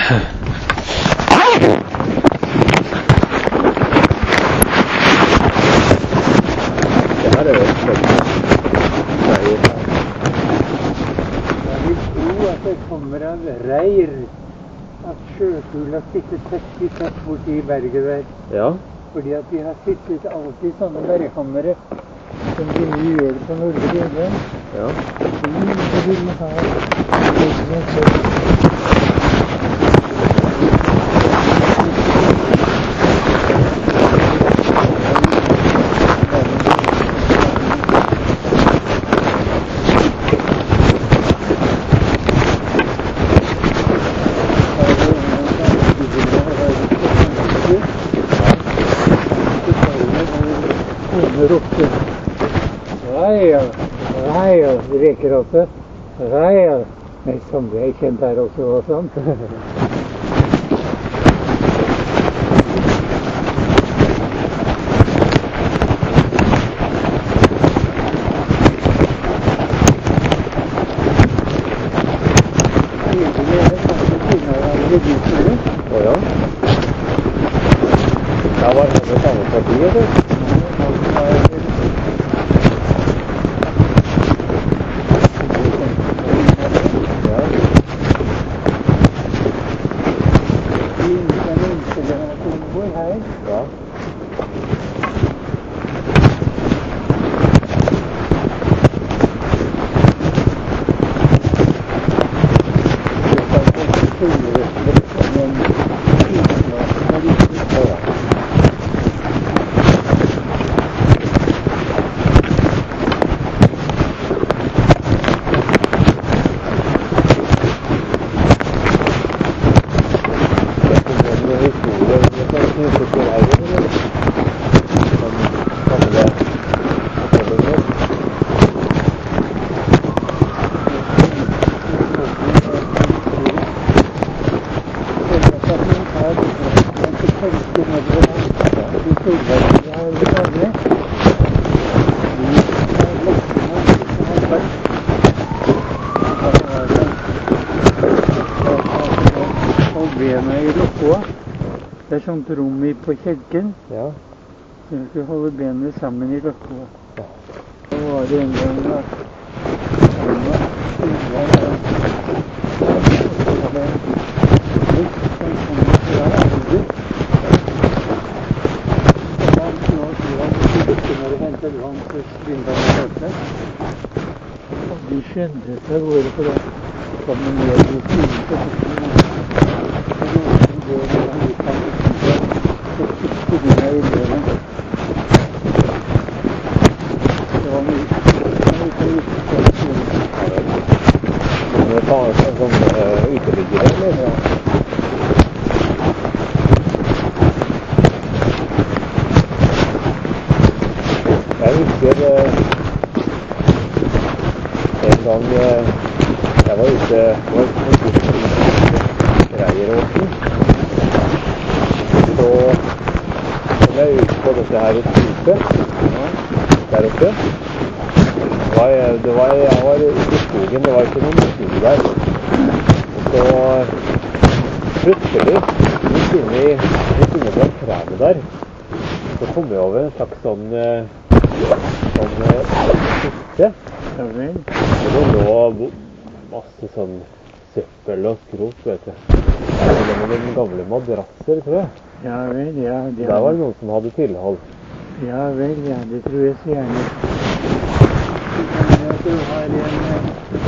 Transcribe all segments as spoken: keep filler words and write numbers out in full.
Det her er jo slett. Jeg vil tro at det kommer av reir. At sjøfugl har sittet tett i tett borti berget der. Ja. Fordi at de har sittet alltid i sånne bergkammere som de nå gjør det på Nordre Bjelle. Ja. De vil ha det som er så. Reir, reir, rekeråte, reir. Nei, som det er kjent her også og sånn. Åja. Ja, var det samme parti, eller? Det er sånt rom i på kjelken. Ja. Så du skal holde benene sammen i løkka. Ja. Så var det en gang da. De skjønte seg hvor det kom en del i siden. Jeg husker en gang jeg var ute på Reieråsen, så kom jeg ut på dette her stupet der oppe. Det var, det var, jeg var ute i skogen, det var ikke noen skog der. Og så plutselig, midt inni, midt inni blant trærne der, så kom jeg over en slags sånn sånn kiste. Ja vel. Og det lå masse sånn søppel og skrot, vet du. Det var noen gamle madrasser, tror jeg. Ja vel, ja. Det der var det noen som hadde tilhold. Ja vel, ja, det tror jeg så gjerne. Du har en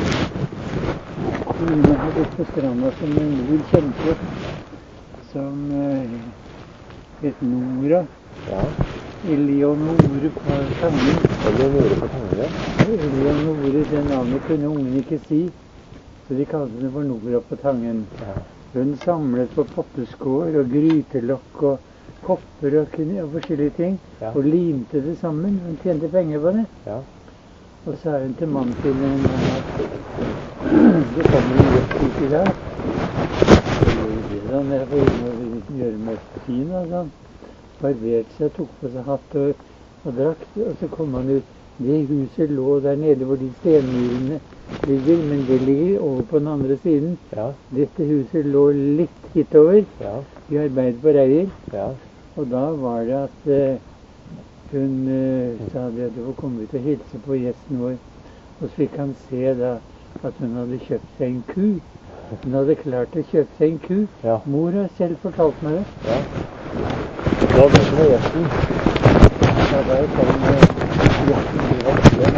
Hun har gått på stranda som en mor kjente, som uh, het Nora. Ja. Eleonore på Tangen. Eleonore på Tangen, ja. Eleonore, det navnet kunne ungen ikke si, så de kalte det for Nora på Tangen. Ja. Hun samlet på potteskår og grytelokk og kopper og, og forskjellige ting, ja. Og limte det sammen. Hun tjente penger på det. Ja. Og så sa hun til mannen sin en gang at det kommer en gjest ut i dag. Sånn, jeg får gjøre meg fin, og sånn. Barberte seg, tok på seg hatt og, og drakt, og så kom han ut. Det huset lå der nede hvor de stenmurene ligger, men det ligger over på den andre siden. Ja. Dette huset lå litt hitover. Ja. Vi arbeidet på Reier. Ja. Og da var det at eh, hun eh, sa det at hun var kommet ut og hilse på gjesten vår. Og så fikk han se da at hun hadde kjøpt seg en ku. Hun hadde klart å kjøpe seg en ku. Ja. Mor har selv fortalt meg det. Ja. Da ble det med gjesten. Da var jeg sammen med gjesten blir vanskelig.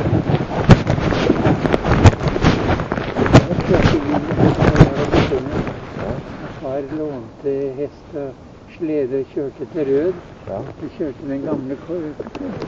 Jeg kjørte inn i far lånte hest og slede og kjørte til Rød. Ja. Vi kjørte den gamle kork.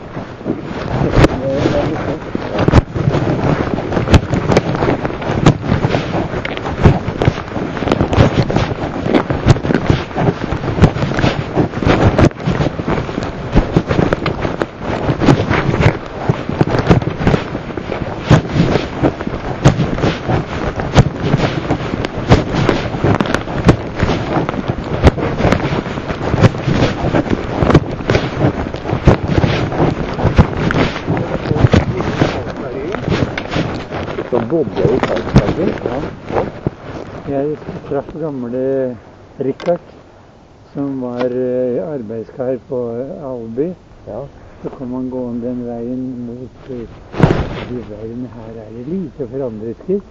Så bodde jeg i Karlsbergen. Ja. Jeg traff gamle Richard, som var eh, arbeidskar på Alby. Ja. Så kom han gående den veien mot eh, de veiene her er det lite forandret til.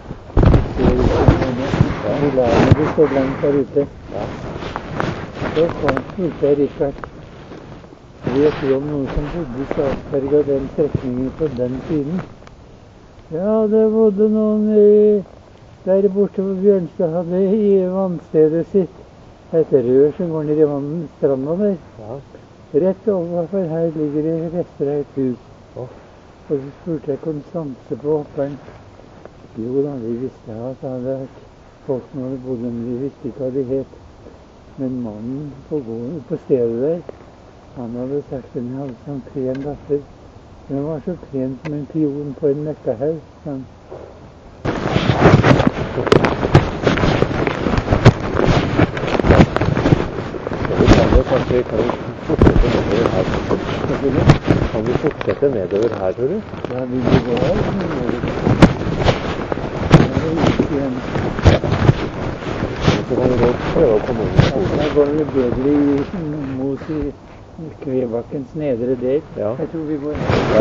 Pilarene de står langt der ute. Ja. Så kom spurte jeg Richard, vet du om noen som bodde i Statsberg og den strekningen på den siden? Ja, det bodde noen i, der borte hvor Bjørnstad hadde i vannstedet sitt. Et rør som går ned i vann, stranda der. Ja. Rett overfor her ligger det rester av et hus. Oh. Og så spurte jeg Konstanse på hopperen. Jo da, vi visste at det hadde vært folk som hadde bodd, men vi visste ikke hva de het. Men mannen på, gården, på stedet der, han hadde sagt at hun hadde sånn pen datter. Den var så pen som en pion på en møkkahaug, sa han. Kan vi fortsette nedover her? Kan vi fortsette nedover her, tror du? Ja, vi vil gå her. Så kan vi godt prøve å komme inn i skolen. Da går det bedre i, mot i Kvebakkens nedre del. Ja. Jeg tror vi går Ja.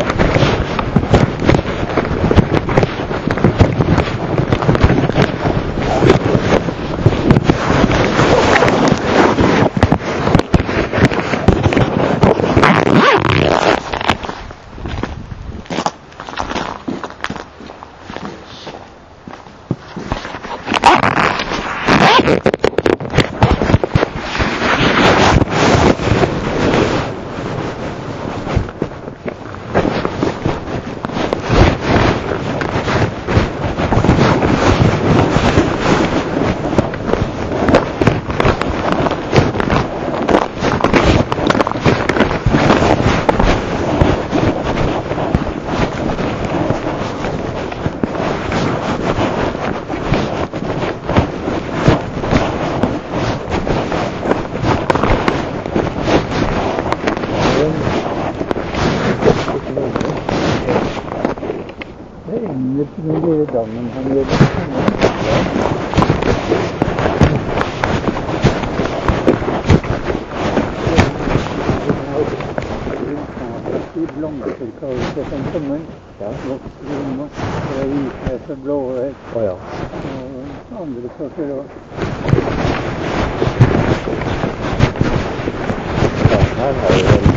Den lille dammen han gjør det. I blomsterkause som kommer. Ja. Vokser i masse hvithet og blåhør. Å ja. Og andre sorter også. Ja, her har vi vel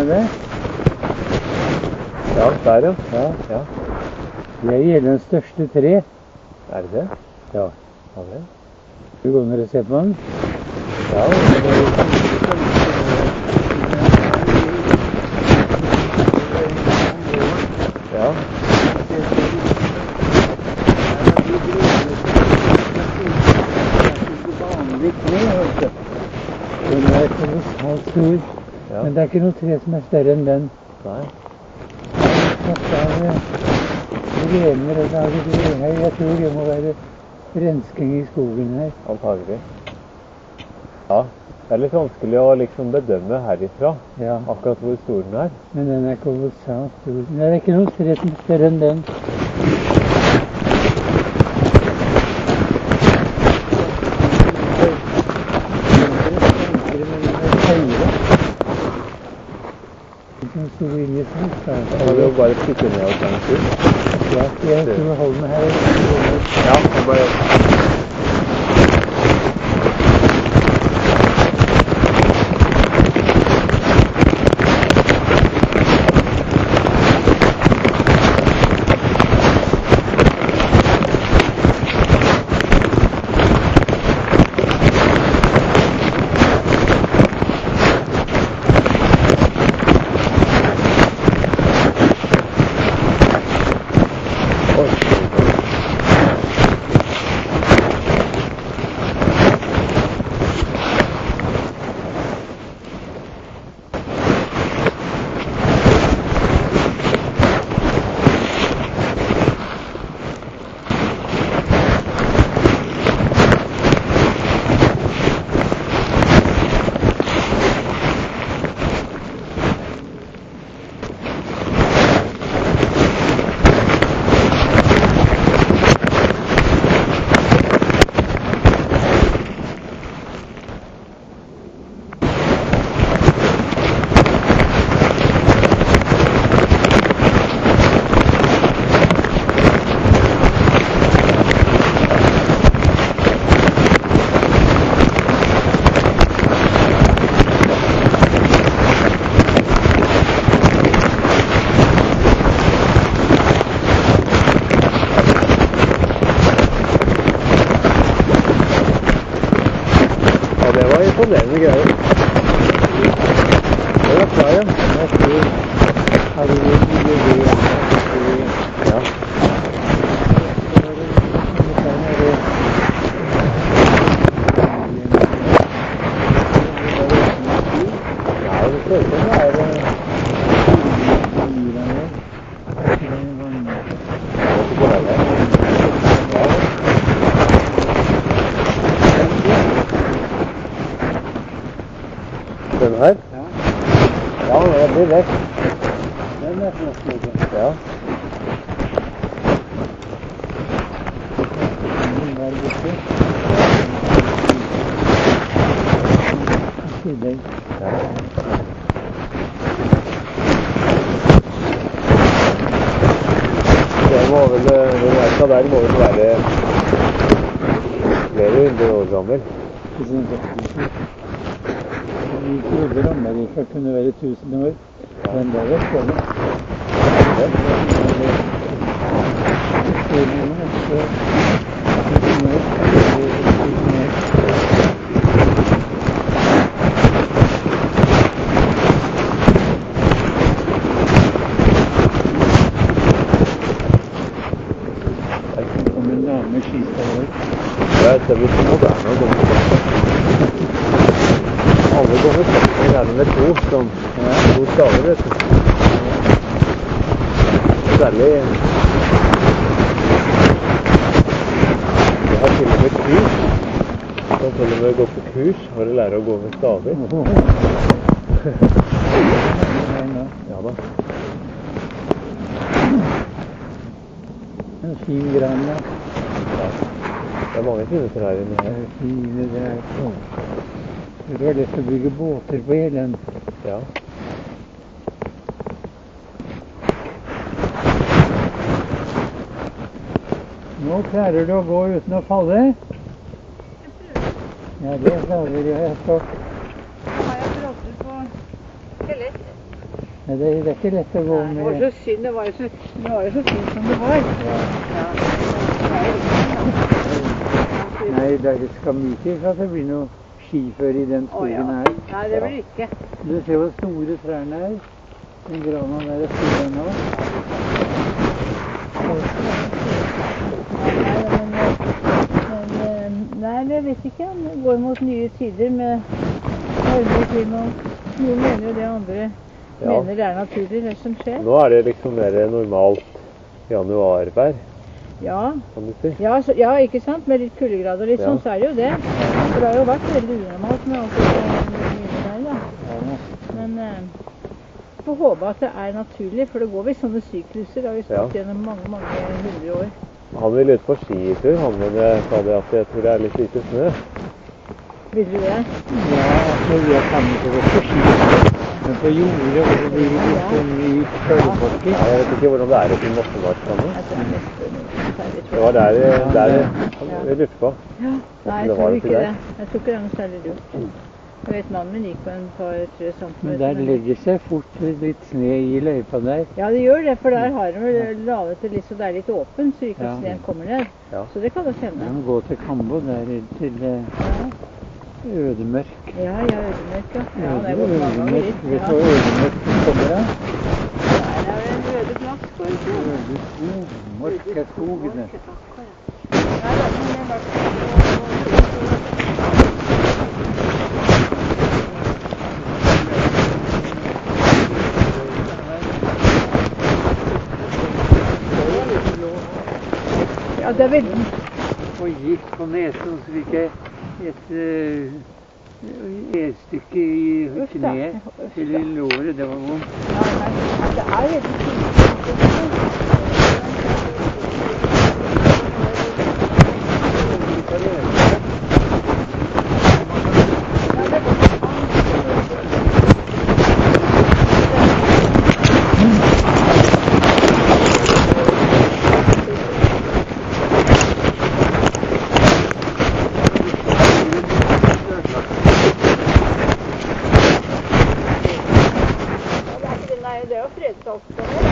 med det? Ja, der ja. Ja. Ja. Det er Jeløyens største tre. Er det det? Ja. Ja, det. Du går ned og ser på den? Ja, ja. Den er kolossalt stor, Ja. men det er ikke noe tre som er større enn den. Nei. Det er grener og lager drehøy. Jeg tror det må være rensking i skogen her. Antagelig. Ja, det er litt vanskelig å liksom bedømme herifra, Ja, akkurat hvor stor den er. men den er kolossalt stor. Men det er ikke noe tre som er større enn den. Så inn i sånn, Da må vi jo bare stikke ned og ta en tur. ja, jeg tror holde meg her. Ja, jeg bare... Imponerende greier. Det var klar igjen. Jeg tror har du vært mye ved. Ja. Ja, det ser ut som det er... Den her? Ja. Ja, det blir vekk. Den er flott. Ja. Den var borte. I tillegg. Ja. Det må vel, den verka der må vel være flere hundre år gammel. Vi trodde Amerika kunne være tusen år, men det er vel sånn. Ja. Det kommer en dame med skistaver. Ja, det blir så moderne å gå med staver. Alle går med staver, gjerne med to, sånn. Ja, to staver, vet du. Særlig... Jeg har til og med kurs. Jeg kan til og med gå på kurs for å lære å gå med staver. Ja da. En fin grann, ja. Ja. Det er mange fine trær inni her. Det er fine der. Det var lett å bygge båter på Jeløyen. Ja. Nå klarer du å gå uten å falle? Ja, det klarer jeg. Jeg står. Da har jeg prøvd på skjelett. Nei, det, det er ikke lett å gå Nei, det var med. så synd, det var jo så, det var jo så fint som det var. Ja. Ja, det var jo ikke Nei, det er det skal mye til for at det blir noe skiføre i den Å ja. skogen her. Nei, det blir ikke. Du ser hvor store trærne er. Den grana der er stor ennå. Nei, jeg vet ikke. Det går mot nye tider med varmere klima. Noen mener jo det, andre Ja. mener det er naturlig, det som skjer. Nå er det liksom mer normalt januarvær, Ja, kan du si. ja, så, ja ikke sant? Med litt kuldegrader og litt Ja. sånn, så er det jo det. For det har jo vært veldig unormalt med alt det der, da. Men eh, får håpe at det er naturlig, for det går visst sånne sykluser. Det har vi stått Ja. gjennom mange, mange hundre år. Han vil ut på skitur, han, men jeg sa det at jeg tror det er litt lite snø. Vil du det? Ja, altså vi har kommet til å gå på ski. Men på jordet hvor det blir litt sånn myk køllebakke. Ja, jeg vet ikke hvordan det er oppe i Mossemarka nå. Jeg tror det er mest forferdelig, tror Det var der, der jeg lurte på. Ja. Nei, jeg Det var tror ikke ikke der. det. Jeg tror ikke det er noe særlig lurt. Jeg vet mannen min gikk på en par-tre Men centimeter. der legger seg fort litt sne i løypa der. Ja, det gjør det, for der har de laget det litt så det er litt åpent, så ikke Ja. sneen kommer ned. Ja. Så det kan du Vi kjenne. må gå til Kambo, der til eh, Ja, Ødemørk. ja, ja, ødemerk, ja. Ja, det er gått mange ganger Ødemørk. dit. Vet Ja. du hvor Ødemørk kommer av? Der er det en røde plass, går det ikke? Ødeskog. Mork er skogen. Nei, da, men jeg bare... Ja, det er veldig... Og gikk på nesen, så fikk jeg et uh, elstykke i Uff da. kneet, Uff eller i låret. Det var vondt. Ja, nei, det er veldig fint. Nei, det er jo fredsavstående.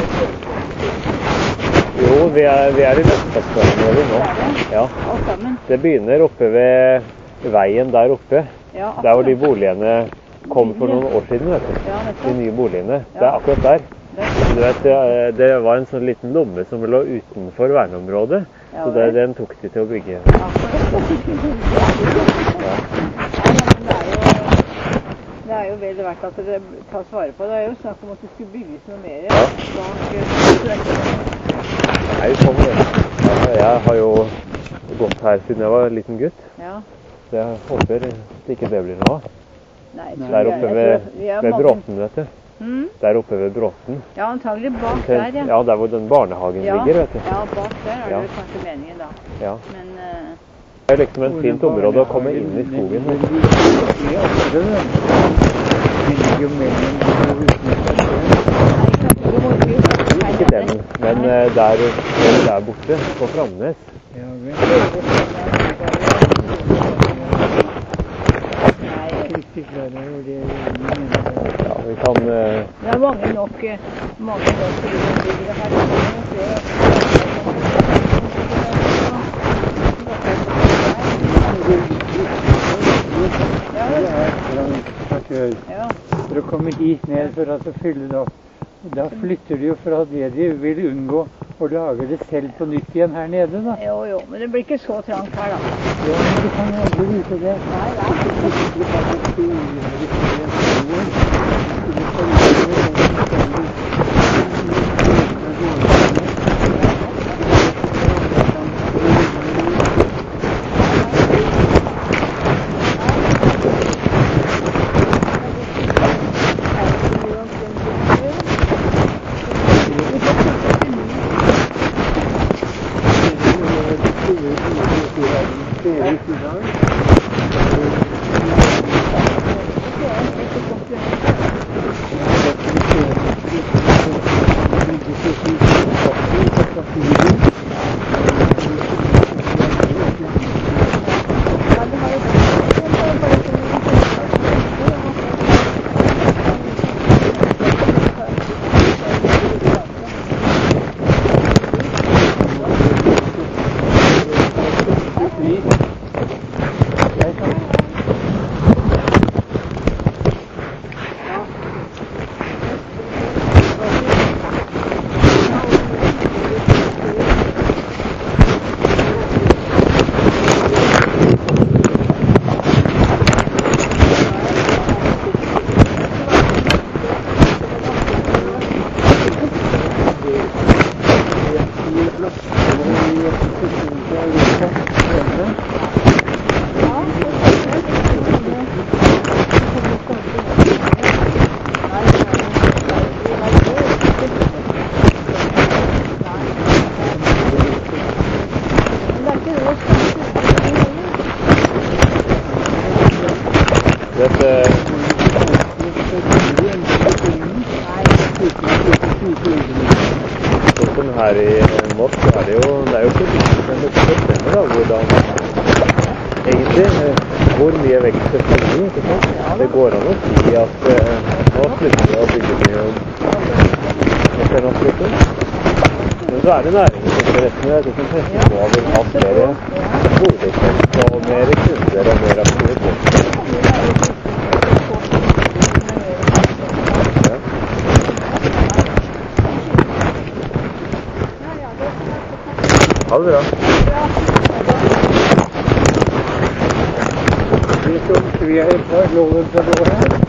Jo, vi er, vi er i Vestlandsområdet nå. Ja. Alt sammen. Det begynner oppe ved veien der oppe. Ja, Der hvor de akkurat. boligene kom for noen år siden, vet du. Ja, De nettopp. nye boligene. Ja. Det er akkurat der. Det- Du vet, det, det var en sånn liten lomme som lå utenfor verneområdet, Ja, så det, vel. den tok de til å bygge. Det er jo vel verdt at det tas vare på. Det er jo snakk om at det skulle bygges noe mer. Ja. Bak, Nei, sånn det. Ja, jeg har jo gått her siden jeg var en liten gutt, ja. så jeg håper ikke det blir noe av. Nei, jeg Der tror Der vi er- oppe jeg ved, tror vi er ved mange- Bråten, vet du. Mm? Der oppe ved Bråten. Ja, antagelig bak Til- der, ja. Ja, der hvor den barnehagen Ja, ligger, vet du. ja, bak der er Ja. det kanskje meningen, da. Ja. Men eh, Det er liksom et fint område å komme inn i skogen. Den vet du. ligger i Asker, den. Den ligger jo mellom husene. nei, kanskje du må ikke gjøre det. Ikke den, men eh, der, der borte, på Framnes. Ja, vel. Nei, Jeg er ikke klar over det. jeg mener. Ja, vi kan eh, det er mange nok, eh, mange nok innbyggere her. Det er mange flere. Det er transportør. Ja, For å komme hit ned for at å fylle det opp. Da flytter de jo fra det de vil unngå, og lager det selv på nytt igjen her nede, da. jo, jo, men det blir ikke så trangt her, da. Ja, men du kan jo aldri vite det. Nei, nei. Sånn som her i Moss, så er det jo, det er jo politikerne som bestemmer da, hvordan, egentlig, hvor mye vekst det skal bli, ikke sant? Det går an å si at eh, nå slutter vi å bygge mye etter naturlig. Men så er det næringsinteressene, det som presser på vil ha flere boligfelt og mer kunder og mer aktivitet. Ha det bra. Vi som vi er på loven til å gå her.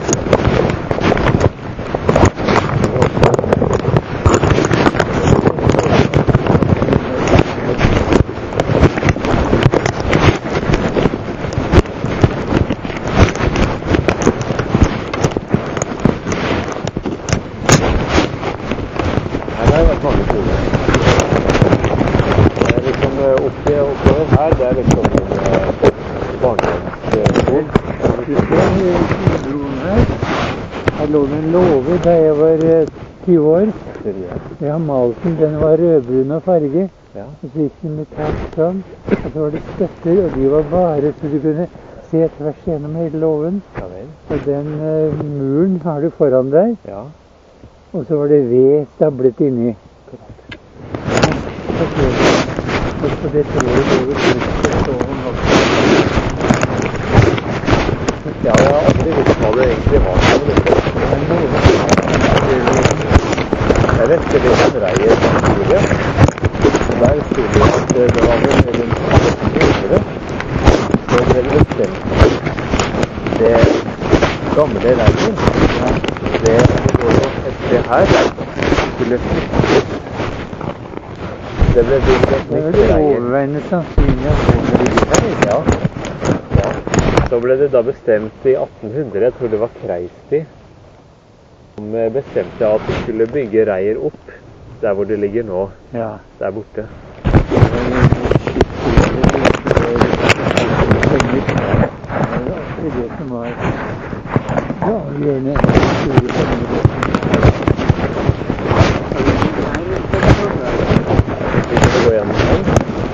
Da jeg var tyve år, jeg har malt den, den var rødbrun og farge, ja. Og så gikk den med takk fram, og så var det støtter, og de var bare så du kunne se tvers gjennom hele låven. Ja, og den uh, muren har du foran deg, ja. Og så var det ved stablet inni. Ja, og så det tror jeg det var ja, jeg har aldri visst hva det egentlig var. Jeg vet ikke det som reier historie. Der stod det at det var vel rundt hundre. Så det ble bestemt det gamle reier. Det går jo et sted her. Skulle flyttes. Det ble bygd et nytt reier. Det er overveiende sannsynlig at det ligger her. Ja. Så ble det da bestemt i atten hundre, jeg tror det var Kreisti, som bestemte at de skulle bygge reier opp der hvor det ligger nå, ja. Der borte. Det er det som var avgjørende. Vi skal gå gjennom her.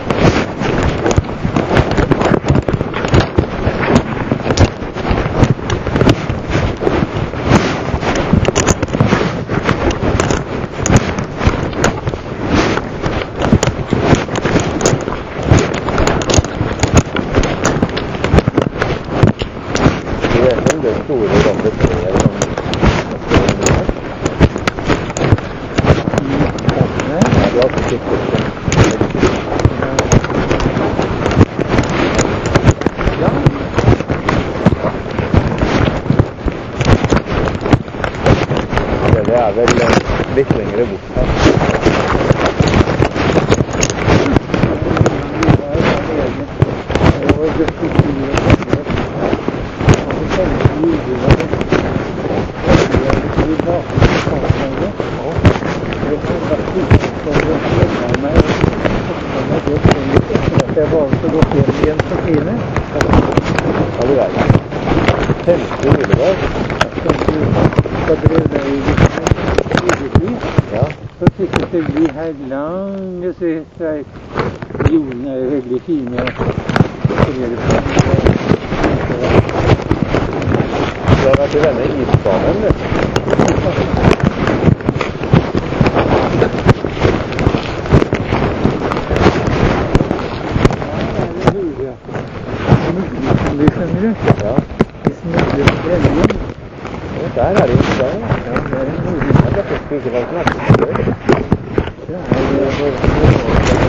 Det er vel litt lengre bort her. Jeg var altså gått hjem igjen på Kine. Ja, det er det. Femte juledag. Da drev jeg i Ugetvik. Ja. Så fikk vi her lange streker. Jordene er jo veldig fine. Du har vært i denne isbanen, vet du. Ja. Der er det ikke der. Ja, det er en mulig. Det er faktisk ikke vært nært. Ja, det er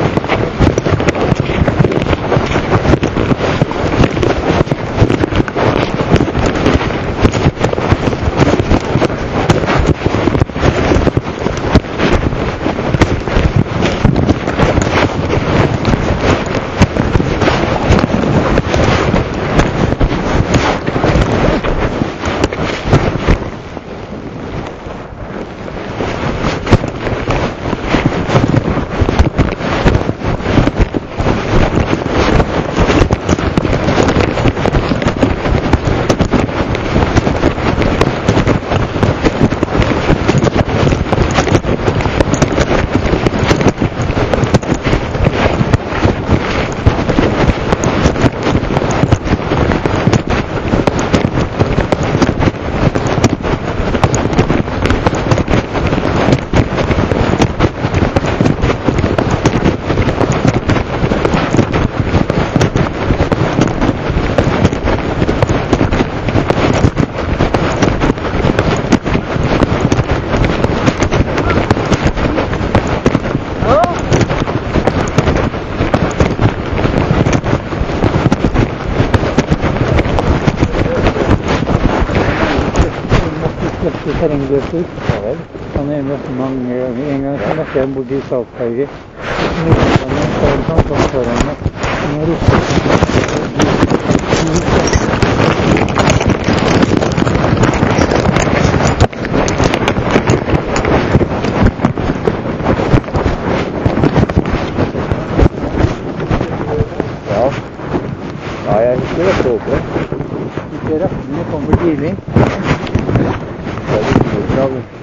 Peter. Ja vel. Han er med mange ganger. En gang så møtte jeg ham borte i Saltberget. Så møtte han en sånn som kom foran meg. Han har ropet. Ja. Ja, jeg husker det så opera. Disse rattene kommer tidlig. Det er litt mye av det.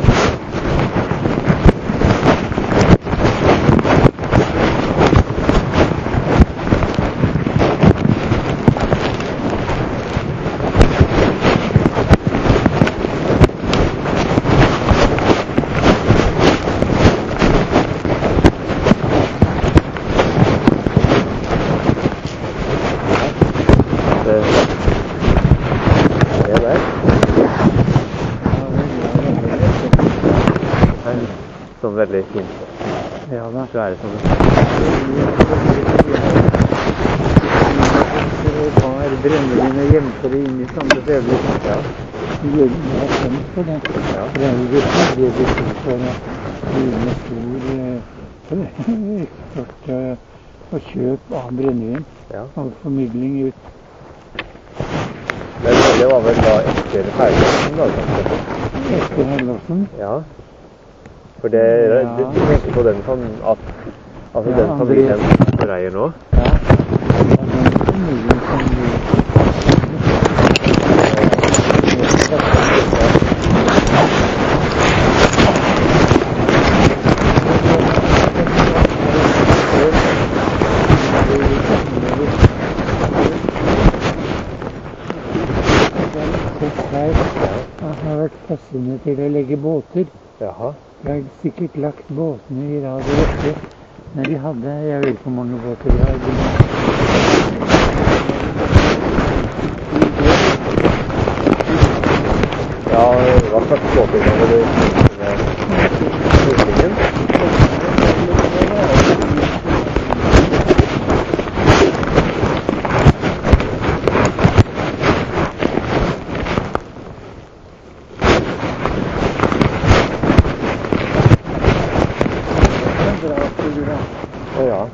Sånn veldig fint. Ja da. Så er det sånn. Det var brennevin og gjemte det inn i sånne steder. Ja. Jødene har skjønt på det. Ja. Det er jo virkelig det vi tror på det. Med stor eksport og kjøp av brennevin. Ja. Og formidling ut. Men det var vel da etter Herlofsen da, kanskje? Etter Herlofsen? Ja. For det, Ja. det, du tenker på den som at, altså Ja, den familien som reier nå? Ja. Og den familien som vi... Han har vært passende til å legge båter. Jaha. De har sikkert lagt båtene i rad og rekke. Men de hadde, jeg vet ikke hvor mange båter de hadde. Ja, hva slags båter var det med flyktningen? Å ja.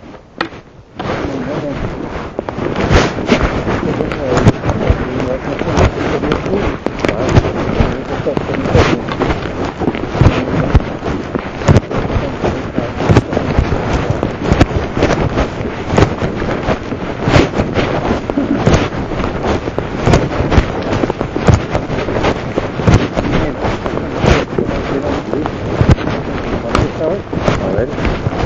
Ja vel.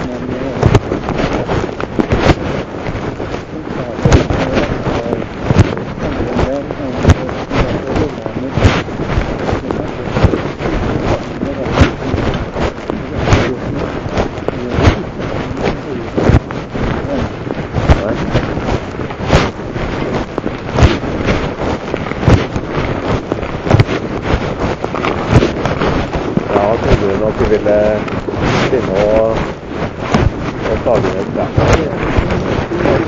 Ja, trodde hun at du ville begynne å, å tage ned der?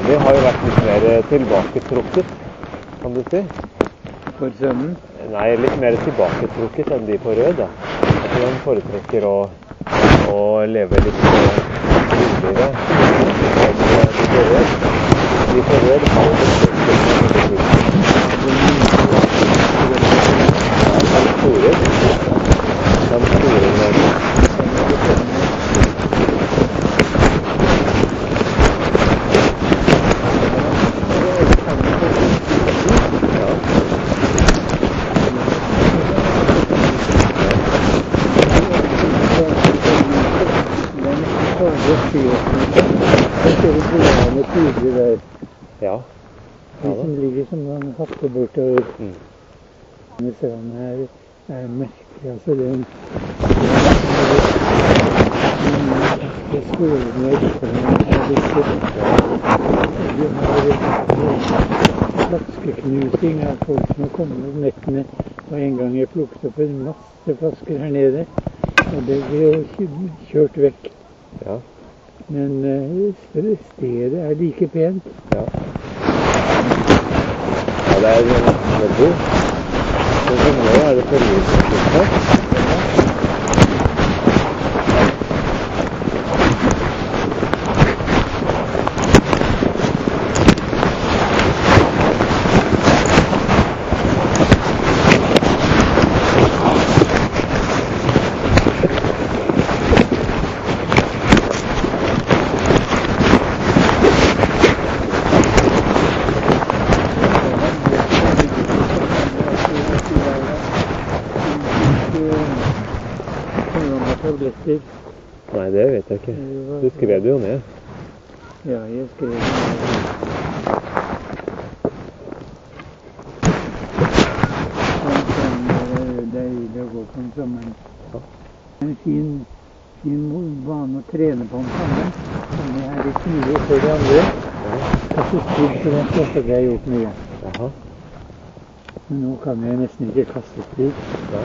Benny har jo vært litt mer tilbaketrukket, kan du si. For sønnen? Nei, litt mer tilbaketrukket enn de på rød, da. Altså, han foretrekker å, å leve litt roligere enn de på rød. De på rød har jo besøkt de store. De store rød. Ja. De som ligger som en hatte bortover. Mm. Denne stranden her er merkelig, altså den det skålene og rikene er disse. De har flaskeknusing av folk som har kommet om nettene, og en gang jeg plukket opp en masse flasker her nede, og det ble jo kjørt vekk. Ja. Men uh, stedet er like pent. Ja. Ja, det er veldig. Så som nå er det forløsningslitt her. Nei, det vet jeg ikke. Du skrev det jo ned. Ja, jeg skrev det ned. Det er deilig å gå på en sommeren. En fin, fin bane å trene på om sommeren. Det er litt mye for det andre. Kaste spill på den slått at jeg har gjort mye. Jaha. Men nå kan jeg nesten ikke kaste spill. Ja.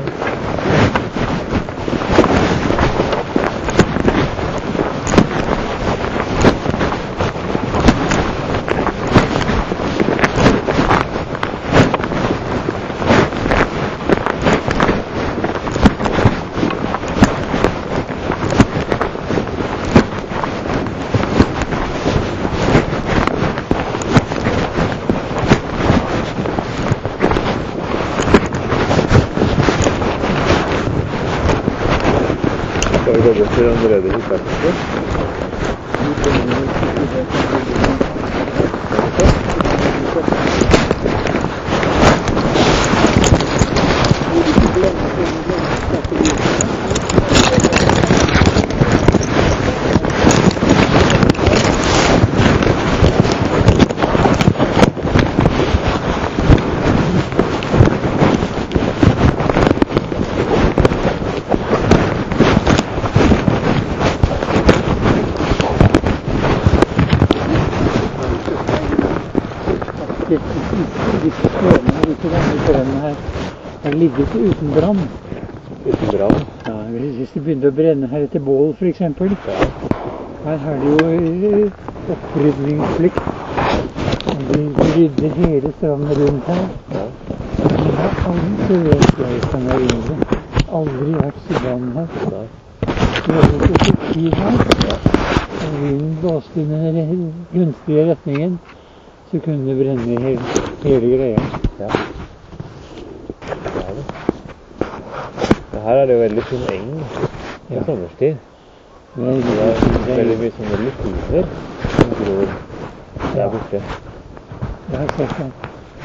Skal vi gå bort til den røde hytteaktige? Disse stedene, disse gamle strendene her, har ligget uten brann. Uten brann? Ja, hvis det begynte å brenne her etter bål, for eksempel. Ja. Her har de jo opprydningsplikt. De rydder hele stranden rundt her. Ja. Men det har aldri vært jeg som er yngre. Aldri vært så brann her. Nei. Det var jo så tid her. Og vinden blåste i den gunstige retningen. Så kunne det brenne hele, hele greia. Ja. Det er det. Det her er det jo veldig fin eng i Ja. sommerstid. Det er, Det er veldig mye sånne lupiner som gror der borte. Jeg har sett det.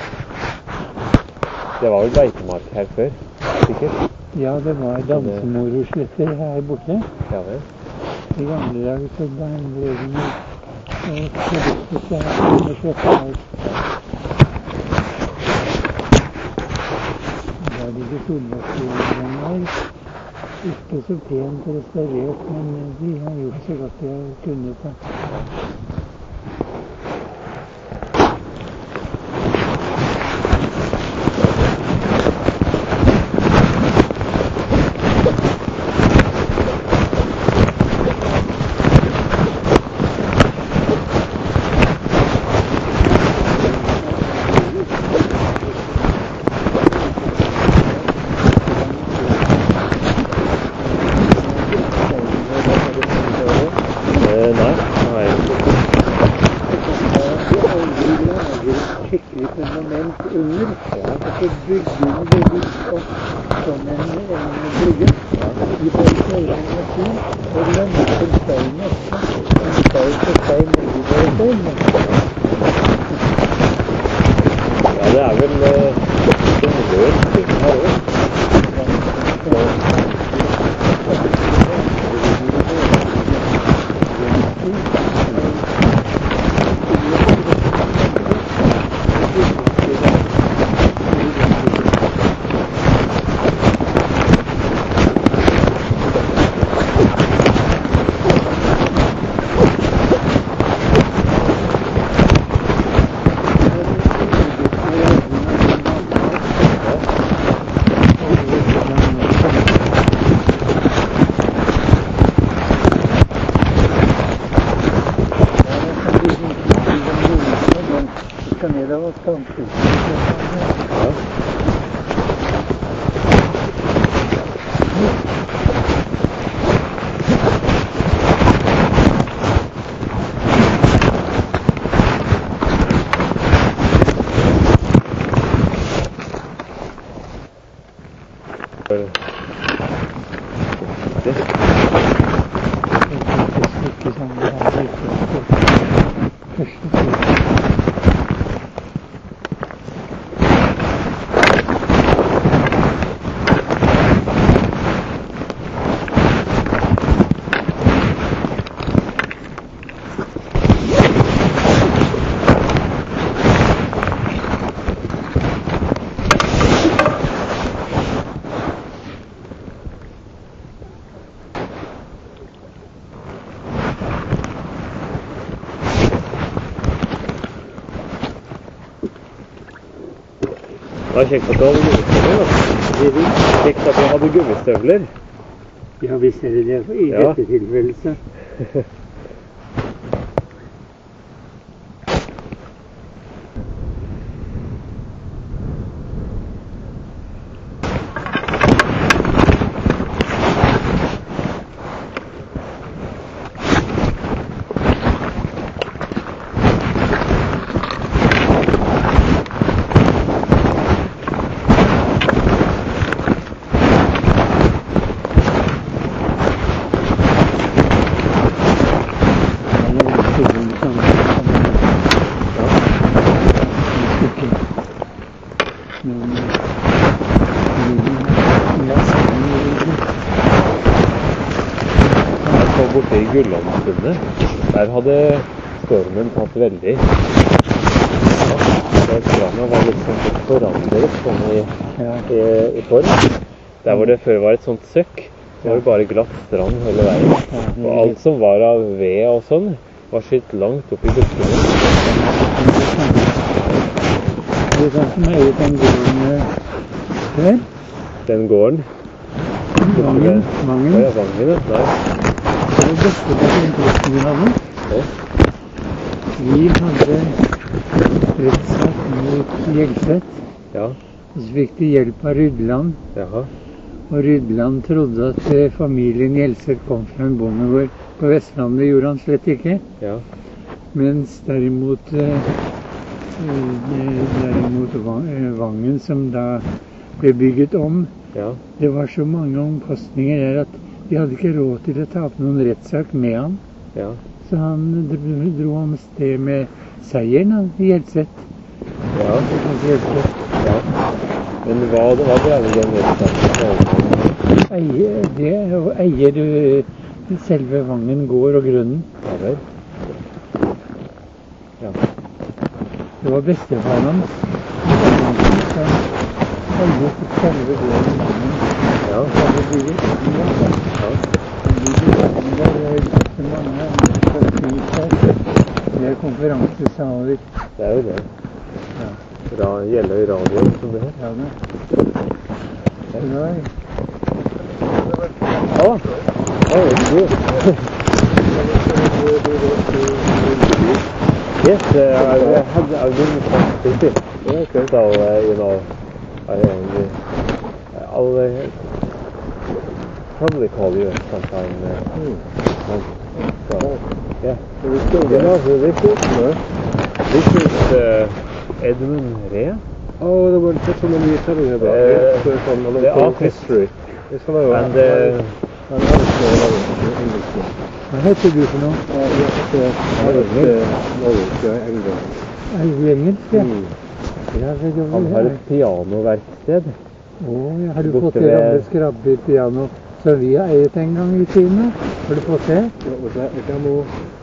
Det var vel beitemark her før, sikkert. Ja, det var dansemorosletter her borte. Ja vel. I gamle dager så ble de og produktet seg med sletta her. Da ligger Solbakkjorden her. Ikke så pent restaurert, men de har gjort så godt de har kunnet. Da. skikkelig fundament under, og så bygde hun det litt opp som en, en brygge. De bare kjører en maskin, og lønner stein også. En stein på stein, de bare stein. Ja, det er vel eh, en rød ting her også. Det var kjekt at du hadde gummistøvler, da. Kjekt at du hadde gummistøvler. Ja, visst er det det i Ja. dette tilfellet, så. Borte i Gullandsfunnet, der hadde stormen tatt veldig. Ja, der stranden var liksom forandret sånn i, i, i form. Der hvor det før var et sånt søkk, så var det bare glatt strand hele veien. Og alt som var av ved og sånn, var skilt langt opp i buskene. Det er sånn som er i den gården her. Den gården. Vangen. Vangen. Ja, Vangen, ja. Nei. Det var det beste interessen vi hadde. Ja. Vi hadde rettssak mot Gjelseth. Ja. Og så fikk de hjelp av Rydland. Jaha. Og Rydland trodde at eh, familien Gjelseth kom fra en bondegård på Vestlandet. Det gjorde han slett ikke. Ja. Mens derimot, eh, eh, derimot Va- eh, Vangen, som da ble bygget om, Ja. det var så mange omkostninger der at de hadde ikke råd til å ta opp noen rettssak med han. Ja. Så han dro, dro om sted med seieren, han, i Gjelseth. Ja. Gjelseth. Ja. Men hva, hva drev den rettssaken? Eier, det og eier eh, selve Vangen gård og grunnen. Ja vel. Ja. Det var bestefaren hans. Så eier selve gården Vangen. Ja. Så hadde bygget den, ja. Ja. De byggene der er ganske mange andre folk ut der. Det er konferansesaler. Det er jo det. Ja. Ra, Jeløy radio, som det heter. Ja, det. Så da er Ja. Oh, good. Yes, uh, I, I had I've been busy. Yeah, okay. So uh, you know, I uh, I'll uh, probably call you sometime. Uh, mm. so, yeah. So we still, you know, this is uh, this is uh, Edmund Ree. Oh, there were that's the one you were telling me about. Uh, yeah, so it's on the the local artist. history. Yes, hello. And I, uh, I, I know Englishman. Hva heter du for noe? Uh, jeg heter Norwich, ja, England. Er du engelsk? Ja? Mm. Ja, vet du han hva har det et er? pianoverksted. Å, ja, har du borte fått det ved- gamle skrabbepiano som vi har eiet en gang i tiden? Har du fått det? What was that? A gammel?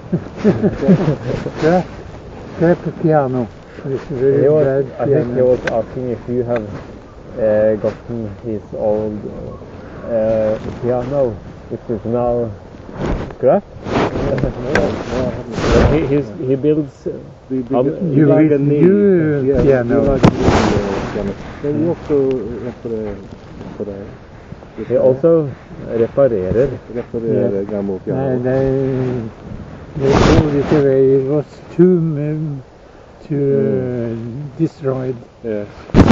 Scrap, scrap piano. It's a very He was, bad I think he piano. was asking if you have uh, gotten his old uh, piano, which is now scrap. But he, he's, he builds. The, the, Um, the you like a read knee. new Yeah, piano. the like a knee, uh, piano. Then you also reparerer, reparerer, He also reparerer. reparerer Yes. gammel Nei, piano. they, they threw it away. It was too, um, too uh, destroyed. Yes.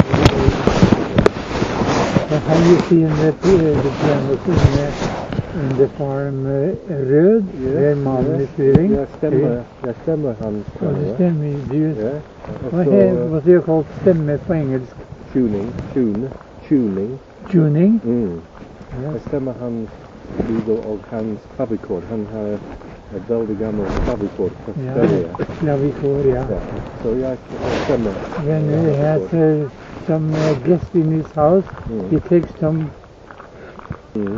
But have you seen the, uh, the pianos in the, in the farm uh, Rød, where mannen is living? Ja, stemmer. Ja, stemmer hans Ja, det piano. stemmer. Du, Ja. hva Og he- så hva sier folk stemme på engelsk? tuning, tune, tuning. Tuning? Mm. Ja. Det stemmer hans lyd og hans klavikord. Han har et veldig gammel klavikord fra Ja. Sverige. Klavikor, ja. Ja. Så jeg stemmer. When he has uh, some uh, guest in his house, Mm. he takes some... Mm.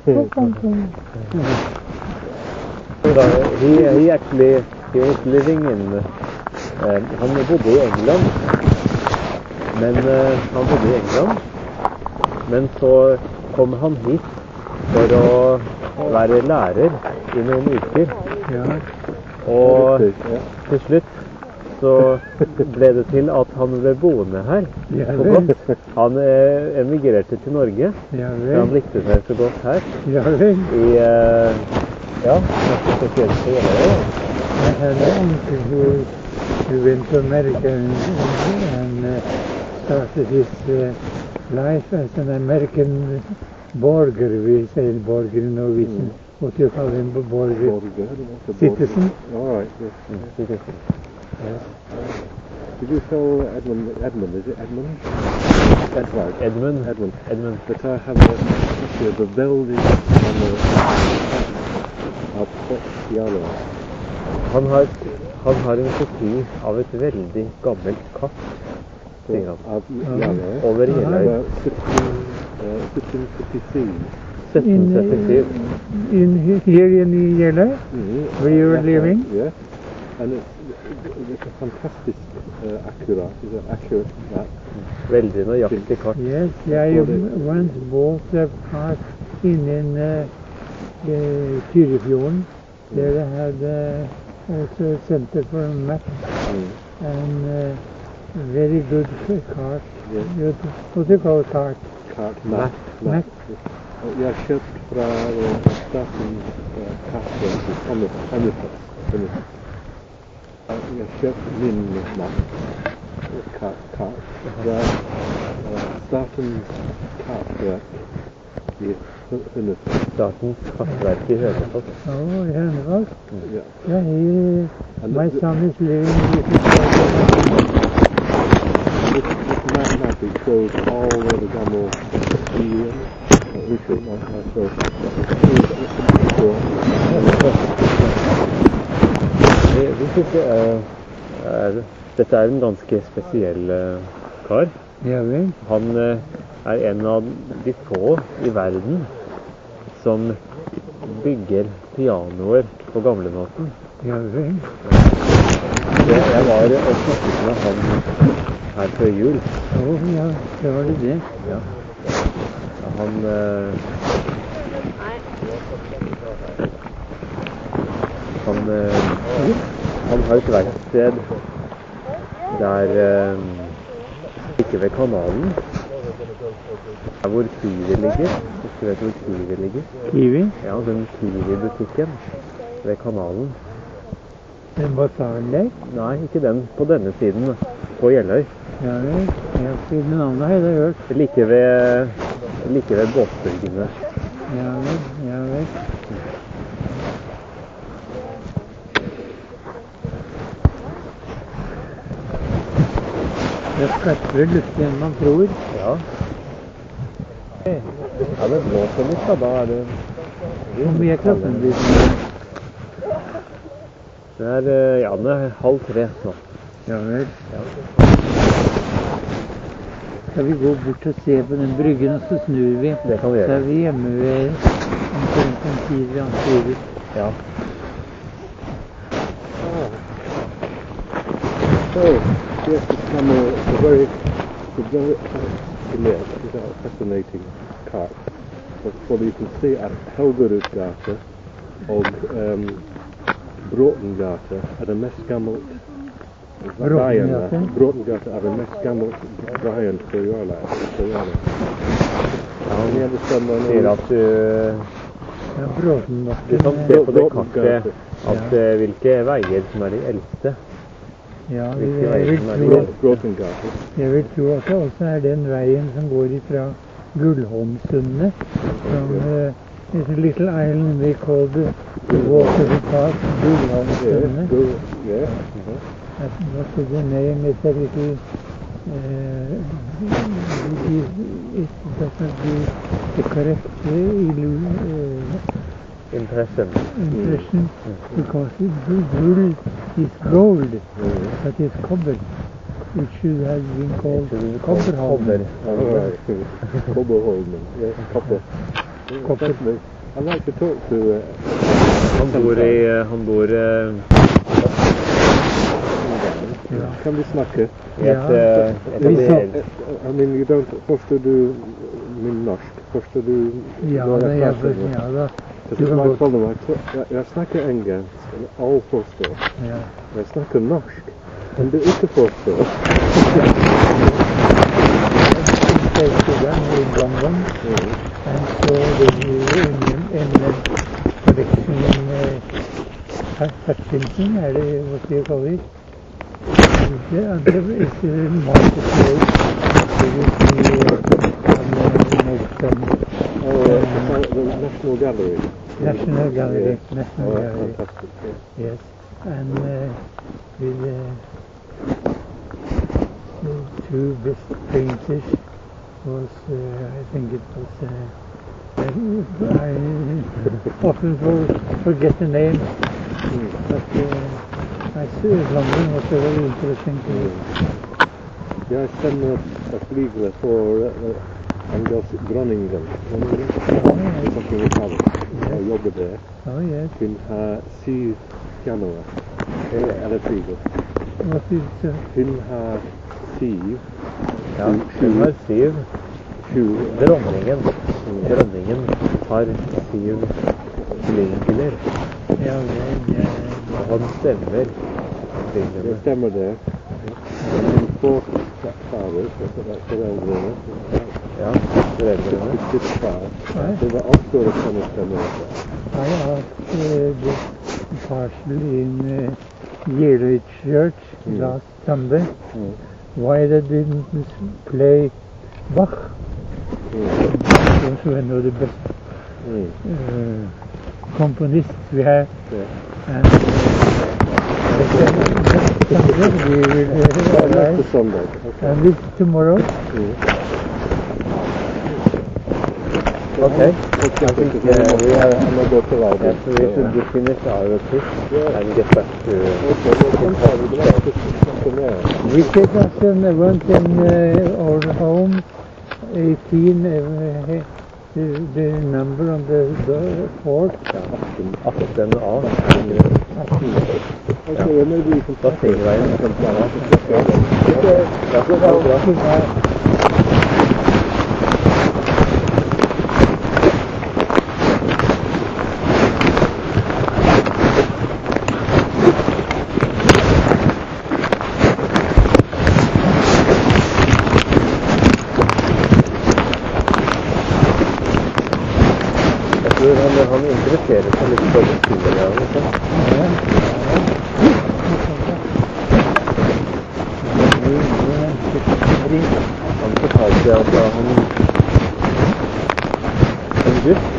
So he, he actually he was living in uh, Han bodde i England. Men uh, han bodde i England. Men så kom han hit for å være lærer i noen uker. Ja. Og Ja. til slutt så ble det til at han ble boende her Ja så vel. godt. Han eh, emigrerte til Norge, Ja for han vel. likte seg så godt her. Ja vel. I eh, ja, nesten spesielt på Jeløya. I had an uncle who, who went to America and, and uh, started his uh, life as an American borger. We say borger in Norwegian. What do you call him? Borger. Borger, yeah. Citizen? All right, yes. Yes. Did you tell Edmund, Edmund, is it Edmund? Edvard. Edmund. Edmund. Edmund. But I have a picture of a veldig gammel av piano. Han har, han har en kopi av et veldig gammelt kart, sier han. Av piano. Over Jeløya. sytten syttisju. sytten syttisju. In he- here in Jeløy, Mm. where you were Yes, living? Yes. And it's, it's a fantastic uh, accurate, it's an accurate map. Veldig nøyaktig kart. Yes, I once bought a part in in uh, uh, Tyrifjorden. There they had uh, also a center for a map Mm. and uh, very good cart. Yes. Good, what do you call cart? Kart, Map. map. Map. map. Og jeg har kjøpt fra uh, statens uh, kartverk i Hammerfest. Jeg har kjøpt min map, kart, kart fra uh, statens kartverk i Hammerfest. Statens kartverk i Hønefoss. Oh, in Hønefoss? Yeah. Yeah, he, And my the- son is living in this. This, this map map it shows all of the gammel museum. Uh, Richard, I, I show. Det, det synes jeg er, er Dette er en ganske spesiell eh, kar. Ja vel. Han eh, er en av de få i verden som bygger pianoer på gamlemåten. Ja vel. Jeg, jeg var og snakket med han her før jul. Oh, ja, det var det det. Ja. Han eh, Han, eh, han har et verksted der eh, ikke ved kanalen, der hvor Kiwi ligger. Hvis du vet hvor Kiwi ligger? Kiwi? Ja, den Kiwi-butikken ved kanalen. Den basaren der? Nei, ikke den. På denne siden, på Jeløy. Ja vel. Ja, siden navnet har jeg da hørt. Like ved, like ved båtbyggene. Ja vel, ja vel. Det er skarpere luft enn man tror. Ja. Ja, det blåser litt, da. Da er det... Hvor mye er klokken blitt? Det er, eh, ja, den er halv tre nå. Ja vel. Ja. Skal vi gå bort og se på den bryggen, og så snur vi? Det kan vi gjøre. Så er vi hjemme ved omtrent den tid vi antyder. Ja. So, yes, it's come a, a very, a very, uh, it's a fascinating cart. But what you can see at Helgerudgata og um, Bråtengata er det mest gammelt Bråtengata? Bråtengata er det mest gammelt veien på Jørland. Ja, han sier at du... Ja, Bråtenbakken. Du kan se på det kartet at uh, hvilke veier som er de eldste. Ja, Hvilke jeg veier vil, som er tro, de eldste. Bråtengata. jeg vil tro at det også er den veien som går ifra Gullholmsundet, from uh, it's a little island we call the, the water pass Gullholmsundet. Yeah, yeah. Uh-huh. That, what the name is a little, uh, it, it does not give the correct uh, illu, uh, Impression. impression because it, gold is gold, Mm. but it's copper. It should have been called It should be called Copperholmen. All right. Copperholmen. Yes, copper. Copper. Definitely. I'd like to talk to... Uh, Han bor i... uh, Han bor uh, Ja. Kan vi snakke? i et, uh, et av Vi de sa- eldste. I mean, you don't... Forstår du min norsk? Forstår du... Ja, når da, jeg ja, prater? for- ja da. Det Du er kan meg godt- follow meg. Jeg, jeg snakker engelsk, og alle forstår. Ja. Jeg snakker norsk, men du ikke forstår. Sudan in London, Mm. and so the Eminem collection in uh, Hutchinson, er det what you call it? The other is the marketplace. There is the uh, Nelson Oh, uh, the National Gallery. National Gallery. Yes. National Oh, Gallery. fantastic. Yes. Yes, and uh, with uh, the two best painters was, uh, I think it was, uh, I often for, forget the name, Mm. but uh, I see London was a very interesting place. Jeg sender et flyger for uh, Anders Groningen. Groningen? yes. Buckingham Palace. Jeg jobber der. Oh yes, Hun har syv januar. Eller flyger. what is uh, Hun har syv. Ja, hun har syv. Sju. Dronningen. Dronningen har syv flygler. ja, det, det, Og han stemmer Det flyglene. stemmer det. Hun får fader, foreldrene. Ja, foreldrene. Ikke far. Nei. Det var også det som stemmer. I asked uh, the parcel in uh, Yellow Church Mm. last Sunday Mm. why they didn't play Bach. Mm. He was one of the best Mm. uh, componists we have. Yeah. And uh, they said, "Next Sunday we will uh, That's the arrive." Sunday. Okay. And it's tomorrow. Mm. Okay. I think uh, we have- I'm not going to allow Yes, this. so we should just finish our trip Yeah. and get back to... Okay, well, sometime we'd like to snakke mer. We take us and went in uh, our home, eighteen, uh, the, the number on the, the fort. atten A. Okay, well, maybe we can Da talk trenger veien. sometime. Ja, det var bra. Jeg tror han, han interesserer seg litt for historien, liksom. Ja, ja. Han fortalte at da han en gutt,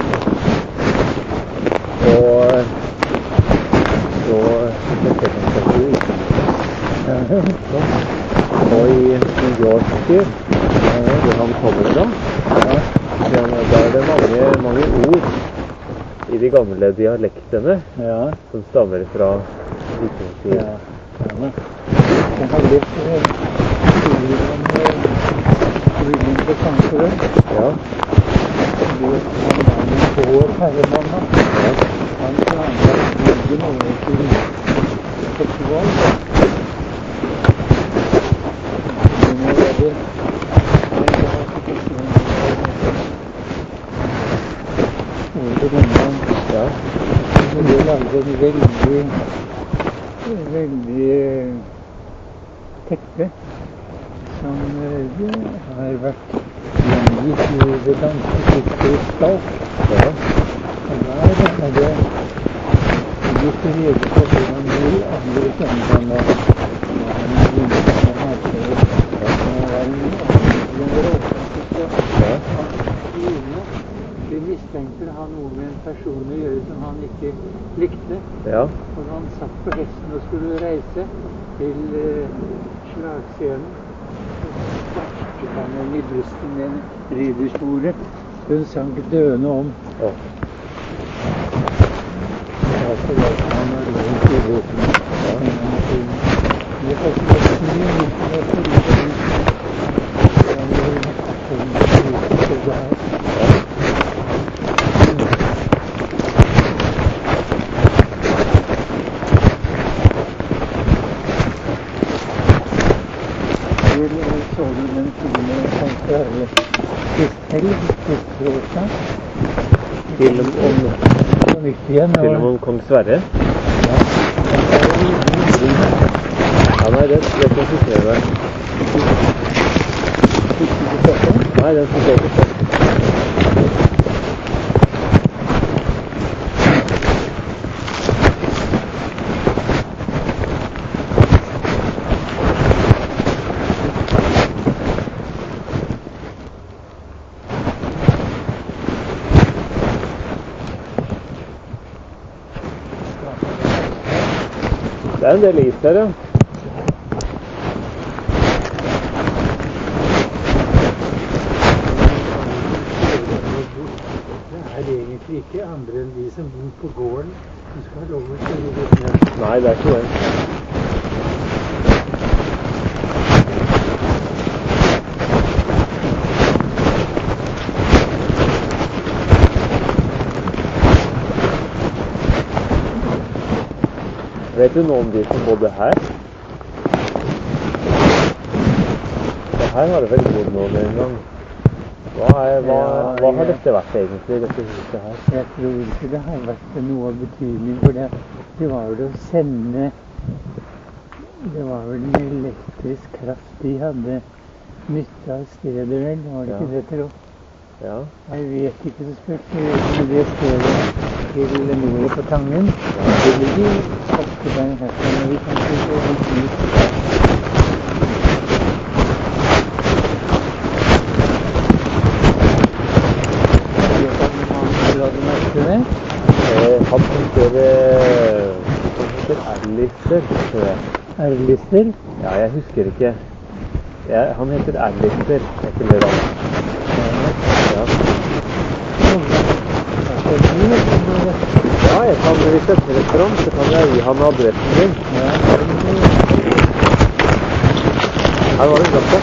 og så bestemte han seg for å utenlands. Ja, ja. og i New York, hvor han kommer fra. Ja. Der er det mange, mange ord i de gamle dialektene Ja. som stammer fra vikingtid. Ja. Ja. Jeg har lest historier om William the Conqueror. Ja. Det han mannen Bård Herremann. Ja. Han planlagt byggen over til Portugal. Men nå er det over denne. Ja. Men det laget en veldig, veldig teppe som eh, har vært gjengitt i det danske skriftets språk. Ja. Og der er det litt rede på hvordan de andre kjennene var en vinter herskere. Det var en råkastelse. Ja. De mistenkte han noe med en person å gjøre som han ikke likte. Ja. Og han satt på hesten og skulle reise til uh, slagscenen. Så sparket han henne i brystet med en ridderspore. Hun sank døende om. Ja. Ja, så lærte han å leve i boken. Det er faktisk nesten mye nytt å følge på huset. Det er jo nesten det her. Så du den filmen som prøver sist helg, sist torsdag? Film om, På nytt igjen. og- film om Kong Sverre. Ja. Ja, nei, det, det kan jeg ikke se. Nei, den synes jeg ikke se. Det er en del is her, ja. Det er egentlig ikke andre enn de som bor på gården som skal ha lov å kjøre det ned. Nei, det er ikke det. Vet du noe om de som bodde her? Det her har det vel bodd noen en gang. Hva, er, hva, hva har dette vært egentlig, dette huset her? Jeg tror ikke det har vært noe av betydning, for det, det var vel å sende. Det var vel en elektrisk kraft de hadde nytte av stedet, vel? Var det Ja. ikke det, tro? Ja, Jeg vet ikke så spesielt med det stedet til nord på Tangen. Det ligger ofte der herfra, men vi kan ikke gå litt ut. Vet du om han hadde merket det? eh, han heter, eh, han heter Erlister, tror jeg. R-lister? Ja, jeg husker ikke. Jeg, han heter Erlister, jeg kunne det. Ja. Ja, jeg kan, hvis jeg treffer ham, så kan jeg gi ham adressen din. Her var det glatt.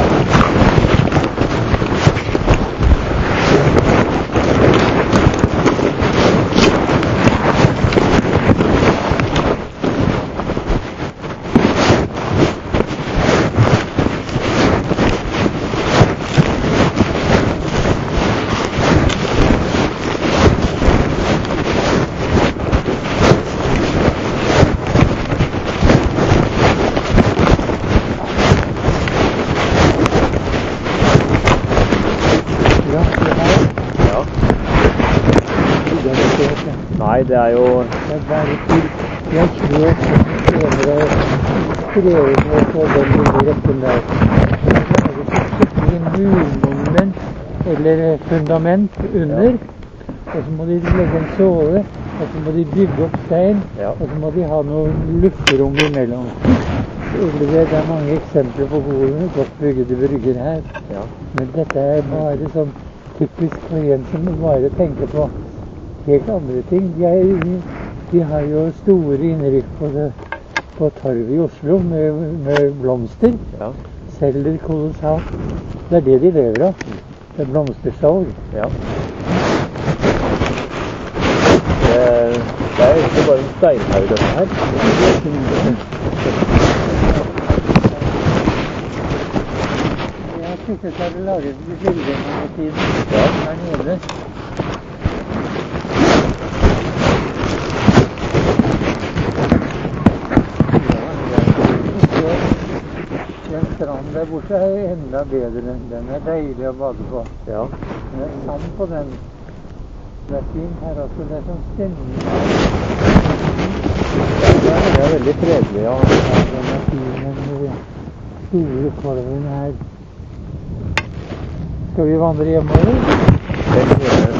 Nei, det er jo... Det er bare til jeg kjøp senere skrevet på den lille rekken der. Det er et skikkelig murmonument eller fundament under, og så må de legge en såle, og så må de bygge opp stein, Ja. og så må de ha noen lufterom imellom. Ole, det er mange eksempler på gode, godt byggede brygger her. Ja. Men dette er bare sånn typisk for en som bare tenker på helt andre ting. De, er, de har jo store innrykk på, det, på torvet i Oslo med, med blomster. Ja. Selger kolossalt. Det er det de lever av. Det er blomstersalg. Ja. Det, det er egentlig bare en steinhaug dette her. Jeg synes jeg hadde laget de bildene med tiden. Ja. Her nede. Den stranden der borte er enda bedre. Den er deilig å bade på. Ja. Det er sand på den. Det er fint her også. Det er sånn stemning. Det er veldig fredelig, ja. Ja, den er fin, den store kolven her. Skal vi vandre hjemover? Veldig gjerne.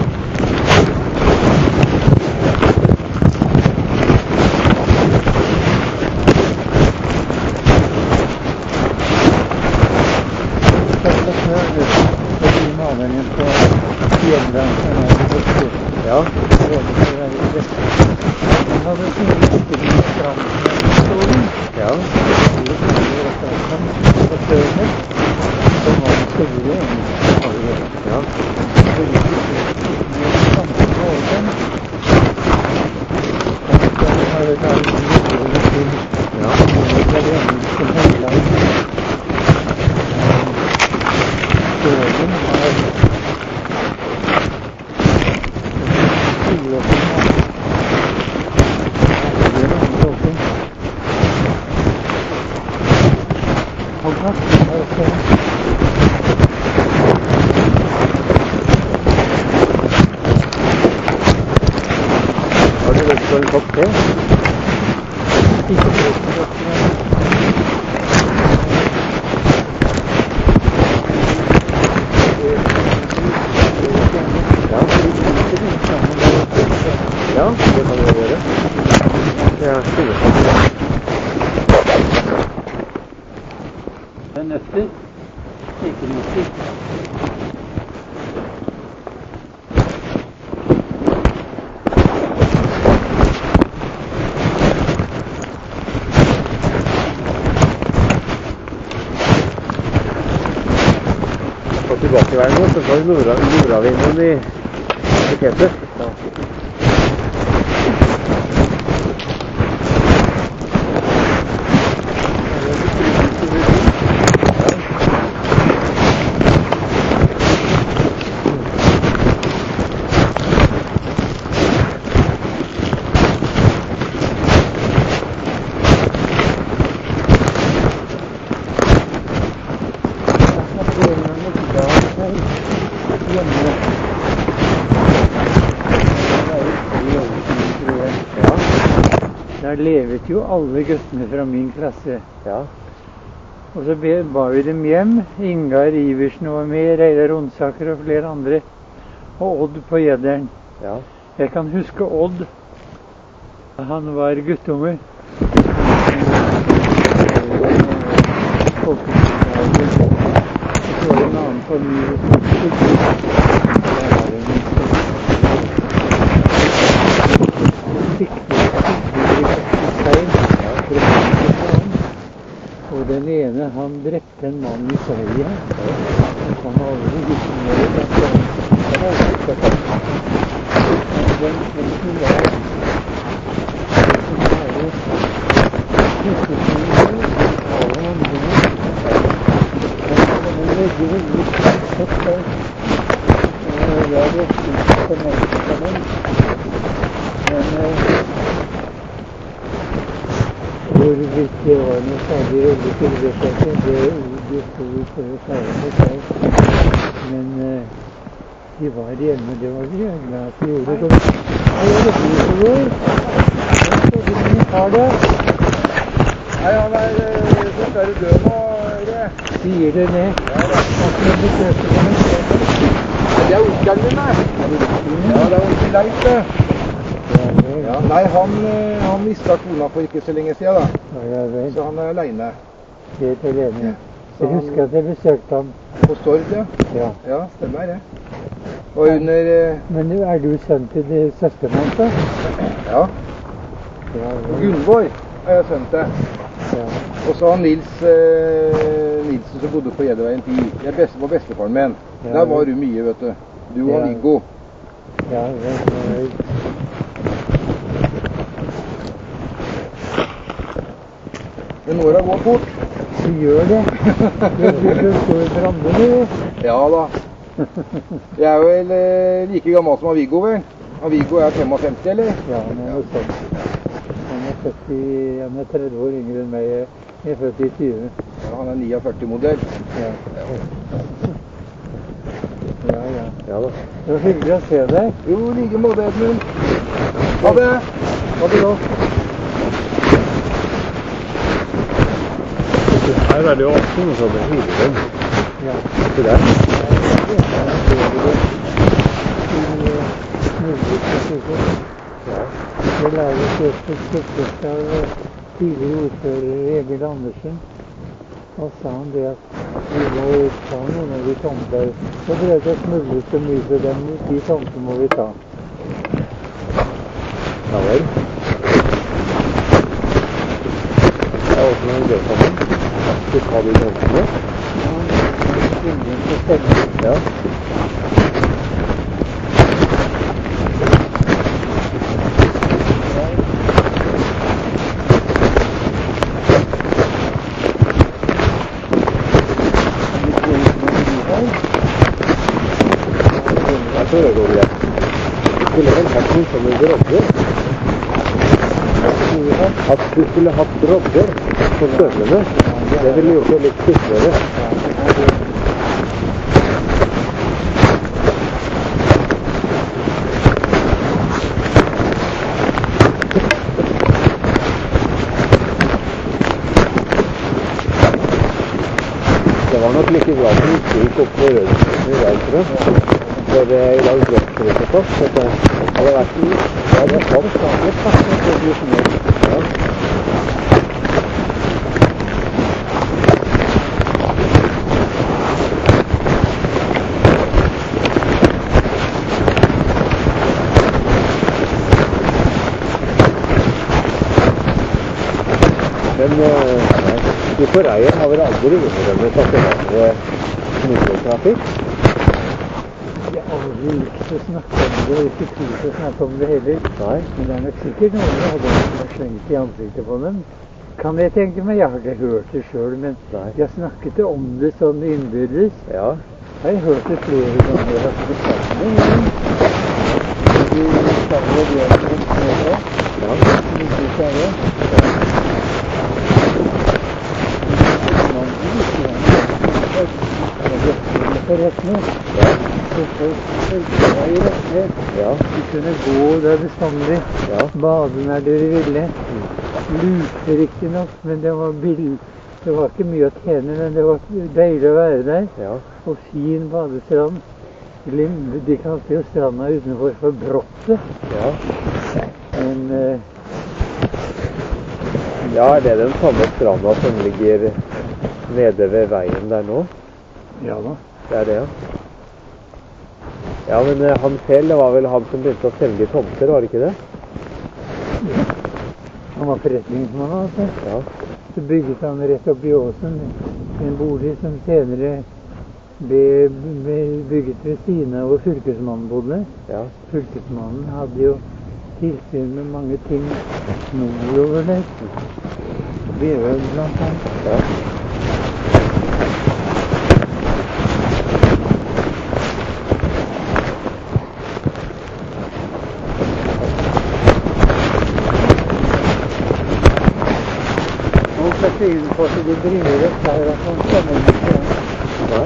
Ja. Ja. Har du lyst på en kopp te? Ja, det kan vi gjøre. Ja, store. Det er nøtter. Ikke nøtter. På tilbakeveien nå, så får vi nordavinden i buketet. Ja. Der levet jo alle guttene fra min klasse. Ja. Og så ba vi dem hjem. Ingar Iversen var med, Reidar Rundsaker og flere andre. Og Odd på Gjedderen. Ja. Jeg kan huske Odd. Han var guttunge. Så var det en annen familie som og den ene, han drepte en mann i Sverige. Han har aldri gutten med det. Han har aldri sett det. Den kvelden var hvorvidt det var noe særlig veldig tilbørsete, det det sto ikke å klare for seg. Men uh, de var hjemme, det var vi glad at de gjorde det. Hva gjør det du for år? Hva er det du har der? Nei, han er så skal du dø nå, Øre. Sier det det? Ja, da. At du besøker dem? Det er onkelen min, nei. Er det ikke? Ja, det er onkel Leif, det. Ja. Ja, nei, han, han mistet kona for ikke så lenge siden, da. Ja, vel. Så han er alene. Helt alene. Så Jeg husker at jeg besøkte ham. På Stord, ja. Ja. Ja, stemmer det. Og under eh, Men er du sønn til det søsteren hans, da? Ja, Ja, og vel. Gunvor er jeg sønn til. Ja. Og så han Nils eh, Nilsen som bodde på Gjeddeveien ti. Jeg beste på bestefaren min. Ja, Der var vel. du mye, vet du. Du og Ja. Viggo. Ja, vel. Men åra går fort. Du gjør det. Du blir stor brander, du. Ja da. Jeg er vel eh, like gammel som han Viggo, vel. Han Viggo er femtifem, eller? Ja, han er noe sånt. Han er, førti, han er tretti år yngre enn meg. Jeg er født i tjue. Ja, han er førtini-modell. Ja. Ja, ja. Ja da. Det var hyggelig å se deg. Jo, i like måte, Edmund. Ha det. Ha det godt. Her er det jo også noe sånn hyggelig. Ja. Det der. Jeg lærer først et stykket av tidligere ordfører Egil Andersen. Og sa han det at vi må ta noen av de tomter. Så drev det smuglet så mye for dem, de tomter må vi ta. Ja vel. Jeg åpner en del sammen. Du tar de tomtene. Ingen til stemme. Ja. Jeg tror det går greit. Du skulle vel hatt noen sånne brodder? At du skulle hatt brodder på støvlene. Det ville gjort det litt sikrere. Det var nok like bra som ikke gikk opp på Rødstrøm i dag, tror jeg. For eh, i dag drøpte det såpass. Så det hadde vært i... Ja, det var sant. Ja. Men eh, nei, du på Reier har vel aldri innrømmet at det var smuglertrafikk? Jeg har aldri likt å snakke om det, og ikke turt å snakke om det heller. Nei. Men det er nok sikkert noen som hadde slengt i ansiktet på dem. Kan jeg tenke meg, jeg har ikke hørt det selv, men Nei. jeg snakket om det sånn innbyrdes. Ja. Jeg har hørt det flere ganger, jeg har ikke sagt det. Du sa jo det at det var det. Ja. Ikke sa det. Man viser det på rettene. Ja. Så folk følte seg i rettene. Ja. De kunne gå der bestandig. Ja. Bade når dere ville. Lute riktignok, men det var billig. Det var ikke mye å tjene, men det var deilig å være der. Ja. Og fin badestrand. Lim- De kalte jo stranda utenfor for Brottet. Ja. Men eh, Ja, er det den samme stranda som ligger nede ved veien der nå? ja da. Det er det, ja. Ja, men eh, han selv, det var vel han som begynte å selge tomter, var det ikke det? Han var forretningsmann, altså. Ja. Så bygget han rett opp i åsen en bolig som senere ble, ble bygget ved siden av hvor fylkesmannen bodde. Ja. Fylkesmannen hadde jo tilsyn med mange ting nordover der. Bjørn blant annet. Ja. Og så sier han på at de driver opp der at han kommer ikke igjen. Nei.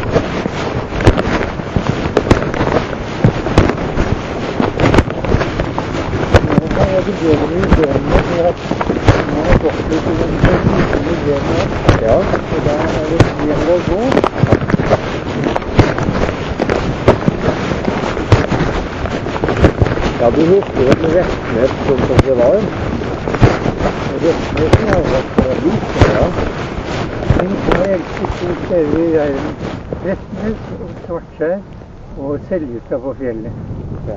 Nå kan jeg begynne med idéene, for at nå har gått litt i den liten ideen her. Ja. Og da er det bedre å gå. Ja, du husker vel Restnes sånn som det var? Restnes har vært fra Vik. Ja. Men jeg elsket to steder i verden. Restnes og Svartskjær og Seljestad på fjellet. Ja.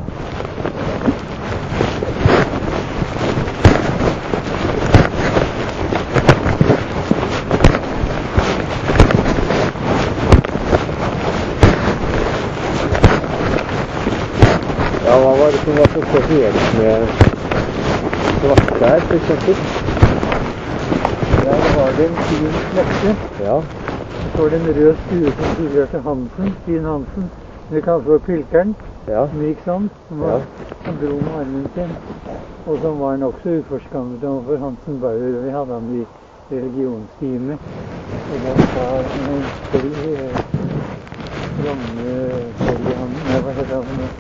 Ja, hva var det som var så spesielt med Svartskjær, for eksempel? Der var det en fin slette. Ja. Så var det en rød stue som tilhørte Hansen, Stine Hansen. Det kalles for Pilkeren, Ja. som gikk sånn. Som var, Ja. han dro med armen sin. Og som var nokså uforskammet overfor Hansen Bauer. Vi hadde han i religionstime. Og da sa han til Ramme-Helgehamn. Nei, hva heter han for noe?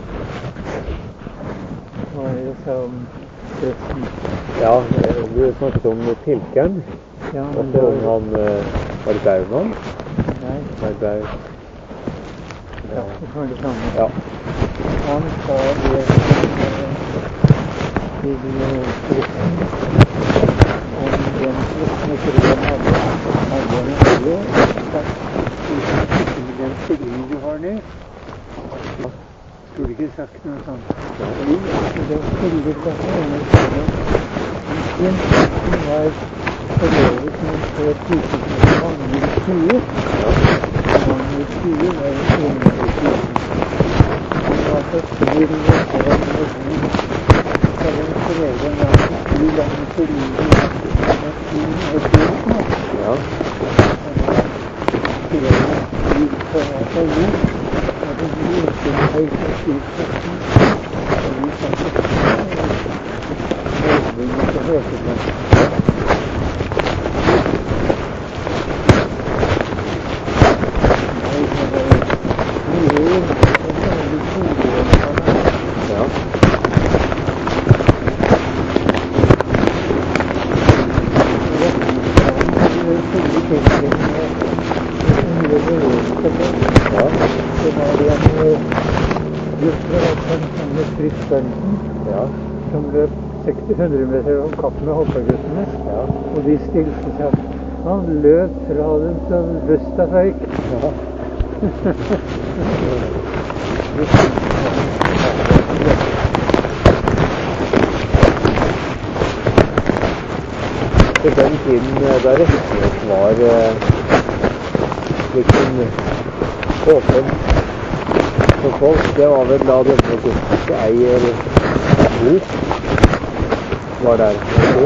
Hva er det sa om presten? Ja, du snakket om Pilkeren, Ja, og men så det om var, han, eh, var det Baumann? nei, Nei, Bau. ja, det var det samme. Ja. Han sa det eh, til eh, presten om den kristne troen hadde hadde en olje i den stillingen du har nå. Skulle ikke sagt noe sånt. Fordi det stille fra ene siden en som var forlovet med på et sykehus med Magnhild Stue. Magnhild Stue var en eneste sykehus. Hun var så snill og pen og god. Så den skrev en gang så stor lang for livet med fin og fin. Ja. Og da skrev hun stil for å være så god. Og det ble ikke en høyt og stil for sin. Og vi satt og høytbundet og hørte på. Ja. Ja. Som løp seksti hundre meter om kapp med hoppeguttene. Ja. Og de stilte seg. Han løp fra dem som lysta føyk. Ja. På den tiden eh, da Restnes var eh, liksom åpen for folk, det var vel da denne gotiske eier bok var der.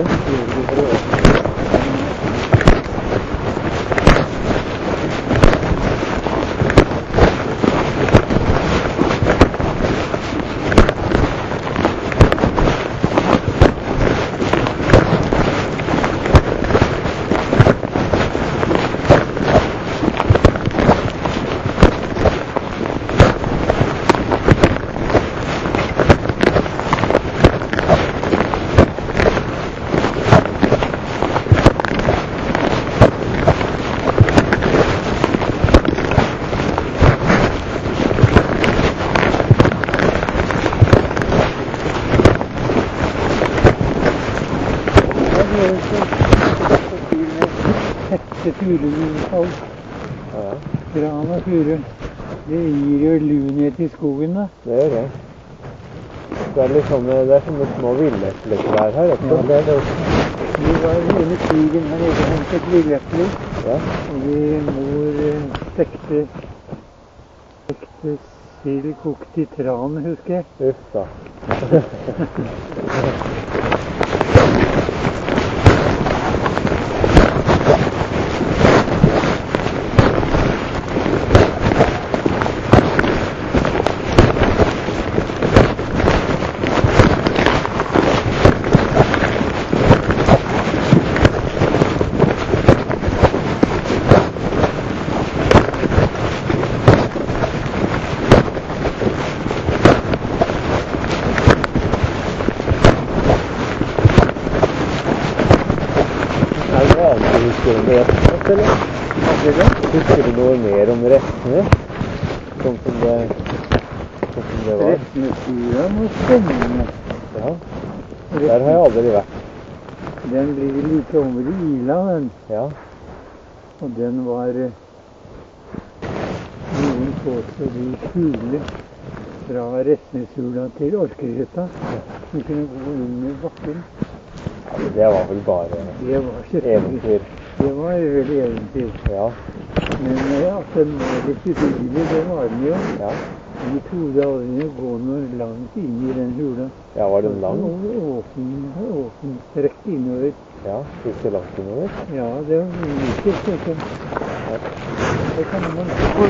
Furulunfall. Ja, Gran og furu. Det gir jo lunhet i skogen, da. det gjør det. Det er litt sånne, det er sånne små villesletter her også. Ja, det er det også. Vi var under krigen her nede og hentet villesler. Ja. Og vi mor eh, stekte, stekte sild kokt i tran, husker jeg. Uff da. Husker du mer om Restnes, eller? Husker du noe mer om Restnes? Sånn som det, sånn som Det var. Retnesfjorden var spennende. Ja, der har jeg aldri vært. Den ligger like over i Ila, den. Ja, Og den var eh, noen påstår de fugler fra Retnesfjorda til Orkerøtta som kunne gå inn i bakken. ja, men det var vel bare Det var selvfølgelig eventyr. Det var veldig eventyr. Ja, Men eh, at den var litt uhyggelig, det var den jo. ja. Vi trodde aldri å gå noe langt inn i den hula. Ja, var den lang? Og åpen, åpen strekt innover. Ja, gikk det langt innover? Ja, det var mye stykker. Det kan man ikke få.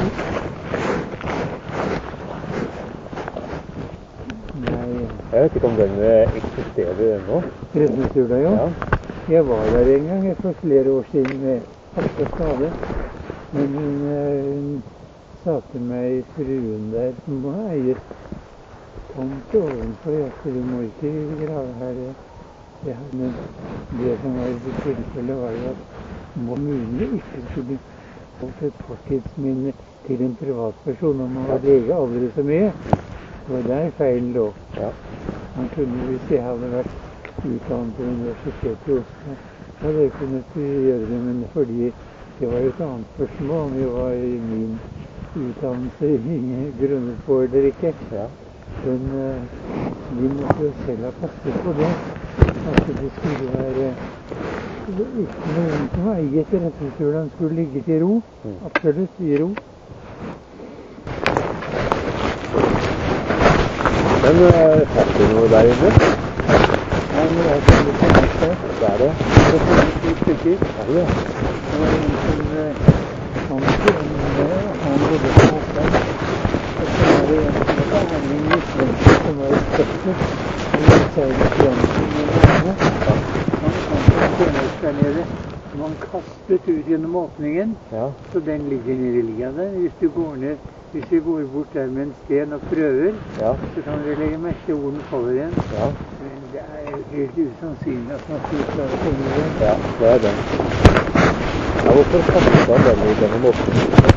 Nei, Jeg vet ikke om den eksisterer ennå. Retnesfjorda, jo. Ja, Jeg var der en gang for flere år siden med Atle Skade. Men hun, eh, hun sa til meg, fruen der, som eier tomt ovenfor, jeg sa, du må ikke grave her. Ja, men det som var i tilfellet var jo at kommunen ikke skulle få et fortidsminne til en privatperson om han var lege aldri så mye. Det var der feilen lå. ja. Han kunne, hvis jeg hadde vært utdannet på Universitetet i Oslo, hadde jeg kunnet gjøre det, men fordi det var jo et annet spørsmål om det var min utdannelse grunnet på eller ikke. Ja. Men uh, vi måtte jo selv ha passet på det. At det skulle være ikke noen som eiet Retnesfjorden skulle ligge til ro. Mm. Absolutt i ro. Men uh, fant du noe der inne? Ja, men jeg kan ikke tenke seg. Det er det. Det var to stykker. Ja, det. Det var en som eh, han kunne, han bodde på Håkland. Og så var det en som var annen islandsk, som var i Støtter. Han var seilet Jansen med navnet. Han kom til en tjeneste der nede. Man kastet ut gjennom åpningen, Ja, så den ligger nede i lia der. Hvis du går ned, hvis du går bort der med en sten og prøver, ja, så kan du legge merke til hvor den faller igjen. ja, Men det er jo helt usannsynlig at man skulle klare å komme igjen. ja, det er den. Ja, hvorfor kastet han den i denne måten?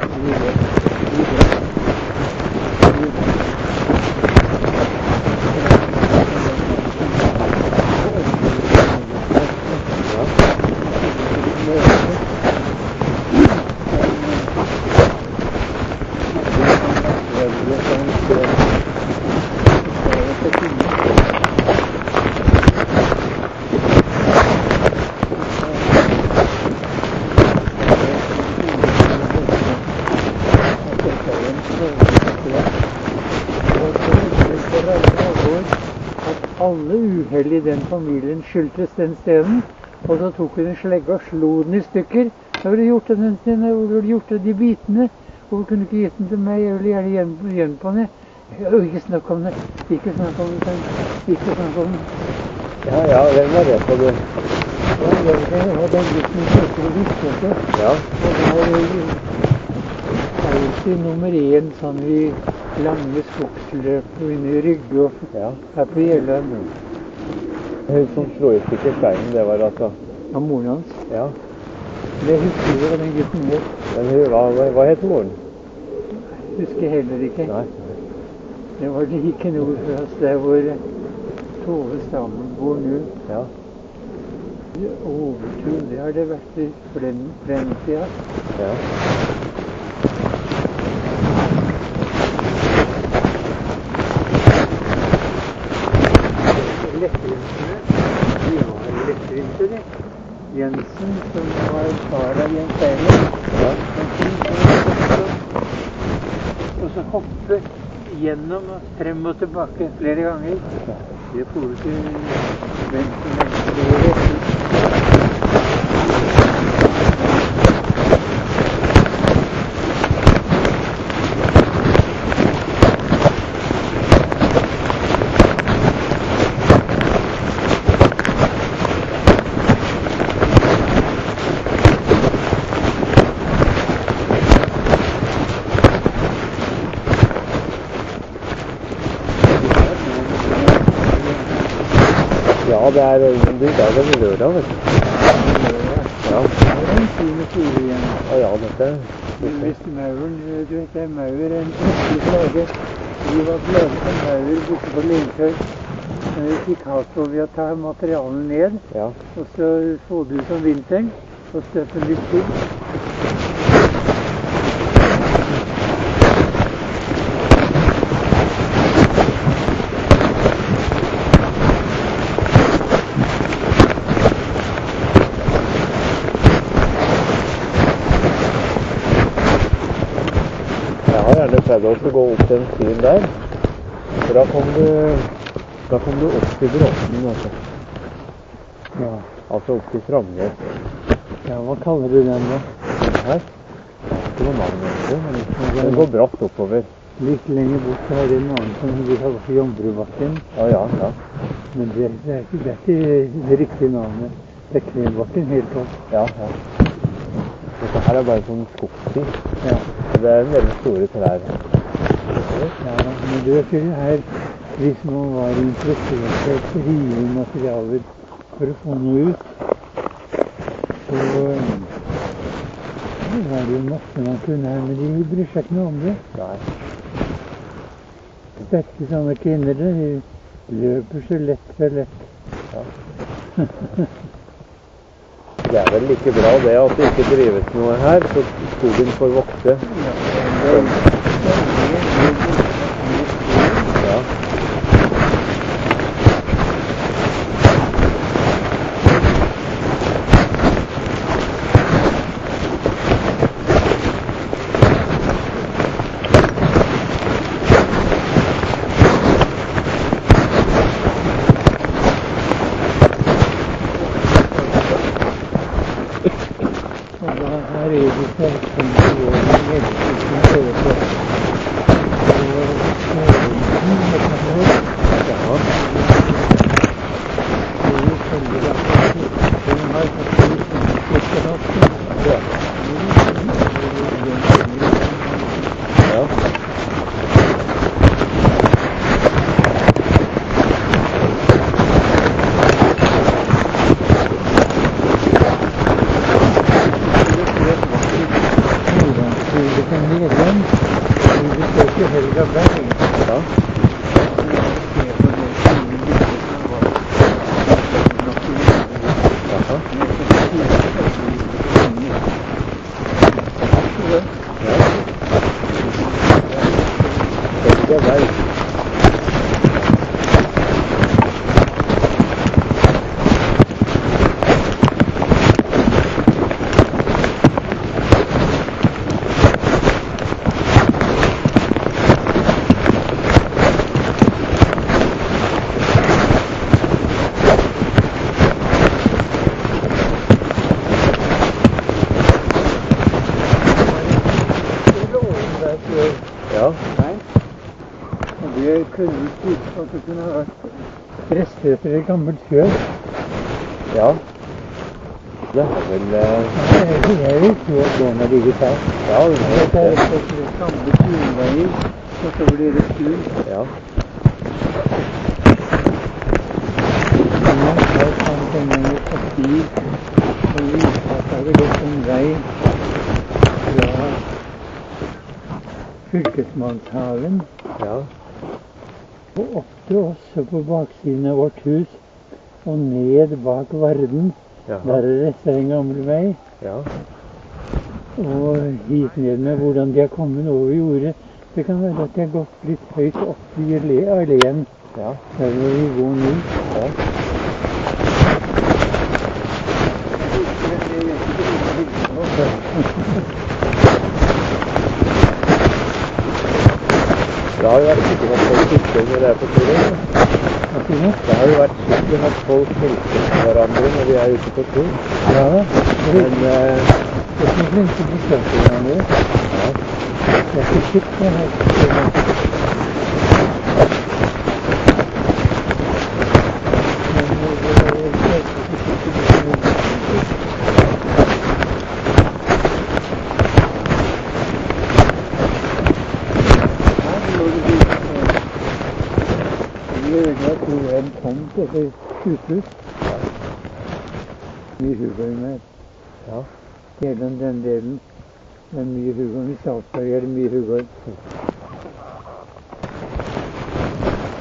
Alle uhell i den familien skyldtes den stenen, og så tok hun en slegge og slo den i stykker. Da ville du gjort av den stenen, hvor ville du gjort av de bitene? Hvorfor kunne du ikke gitt den til meg? Jeg ville gjerne igjen, igjen på den. Øh, ikke snakk om det. Ikke snakk om det. Ikke snakk om det. Ja, ja, hvem var det på det? Ja, det var den gutten som ikke visste. Ja, Og det var jo alltid nummer én sånn i lange skogsløp under Rygge og ja. her på Gjelland. Hun som slo i stykker steinen, det var altså... Av moren hans. Ja, Det husker jeg hva den gutten het. men hun, hva, hva- hva het moren? Husker jeg heller ikke. Nei. Det var like nord for oss, der hvor Tove Stammen bor nå. Ja, Overtun, det har det vært i for den, for den tida. ja. Lettvintene, de var lettvintene. Jensen, som var far av Jens Eiler, Ja. og så hoppe gjennom og frem og tilbake flere ganger. Det får du til venstre, venstre og rett. Ja, det er men du, det er vel lørdag, vet du. Ja, Det er en fin tur igjen. Å ja, dette Men hvis mauren, du vet det er maur, en østlig flagge, Vi var glade som hauger borte på Lillekøy. Men vi fikk hast over å ta materialen ned, Ja. og så få det ut om vinteren, og støtte litt til. Jeg har gjerne prøvd også å gå opp den stien der, for da kom du, da kom du opp til Bråten, altså. Ja. Altså opp til Framnes. Ja, hva kaller du den da? Den her. Det var navnet også, men den går bratt oppover. Litt lenger bort så er det en annen som vi kaller for Jombrubakken. Ja, ja, ja. Men det, det, er ikke, det er ikke det riktige navnet. Det er Klenbakken helt opp. Ja, ja. Dette her er bare sånn skogsti. Ja. Det er en veldig store trær. Ja, men du vet jo her, hvis man var interessert i å rive materialer for å få noe ut, så eh, var det jo masse man kunne her, men de bryr seg ikke noe om det. Nei. Sterke sånne kvinner, de løper så lett, så lett. Ja. Det er vel like bra det at det ikke drives noe her, så skogen får vokse. Ja, det er Ja. her er det sterkende våren i Helsikten prøver på. Det kunne ha vært rester etter et gammelt fjør. Ja. Det er vel... Uh... Det er jo fjør gående ligget her. Ja, det er det. Det er et gamle fjordveier, og så blir det fjord. Ja. Man har samt en gang et papir, og viser at det er gått en vei fra fylkesmannshaven. Ja. Og opp til oss på baksiden av vårt hus, og ned bak Varden. Jaha. Der er det en gammel vei. Ja. Og hit ned med hvordan de har kommet over jordet. Det kan være at de har gått litt høyt opp i alléen. Ja. Der hvor vi går nå. Ja. Det har jo vært skikkelig at folk hilser når de er på tur. Det har jo vært skikkelig at folk hilser hverandre når de er ute på tur. Ja, men uh, det er ikke ikke besøke hverandre. Ja. Det er ikke skikkelig her. En tomt etter hushus. Mye hugorm her. Ja. Hele den delen. Det er mye hugorm. I Salzburg er det mye hugorm.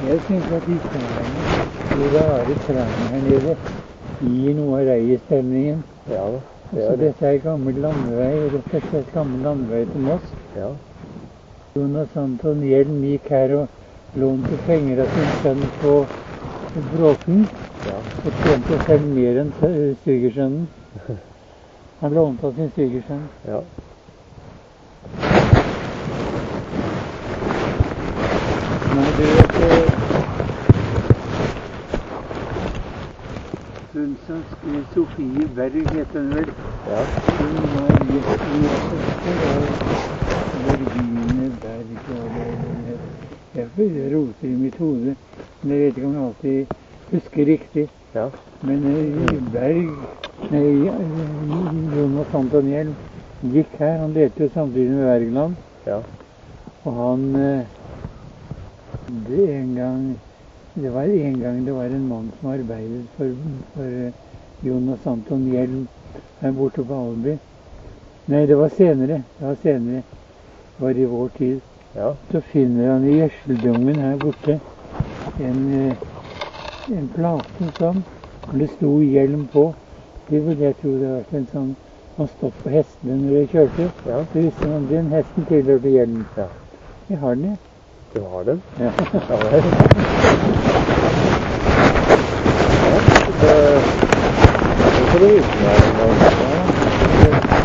Jeg syns at de trærne, de rare trærne her nede, gir noe av reiestemningen. Ja da. Det Så er det. dette er gammel landvei, rett og slett gammel landvei til Moss. Ja. Jonas Anton Hjelm gikk her og lånte penger av sin sønn på Bråten. Ja. Og tjente selv mer enn sø- svigersønnen. Han lånte av sin svigersønn. Ja. Nei, du vet eh, hun som skrev Sofie Berg, heter hun vel. Ja. Hun var gjest i søster av Virginie Berg. og det- det- Jeg jeg roter i mitt hode, men jeg vet ikke om jeg alltid husker riktig. Ja. Men eh, Berg, nei, eh, Jonas Anton Hjelm gikk her. Han delte jo samtidig med Wergeland. Ja. Og han eh, det, en gang, det var en gang det var en mann som arbeidet for, for eh, Jonas Anton Hjelm her borte på Alby. Nei, det var senere. Det var senere. Det var i vår tid. Ja. Så finner han i gjødseldungen her borte en, eh, en plate som hvor det sto hjelm på. Det ville jeg tro det hadde vært en sånn som stått på hestene når de kjørte. Ja. Så visste man den hesten tilhørte hjelm. Ja. Jeg har den, jeg. Du har den? Ja. Ja, vel. Ja, det, det får du vise meg en gang.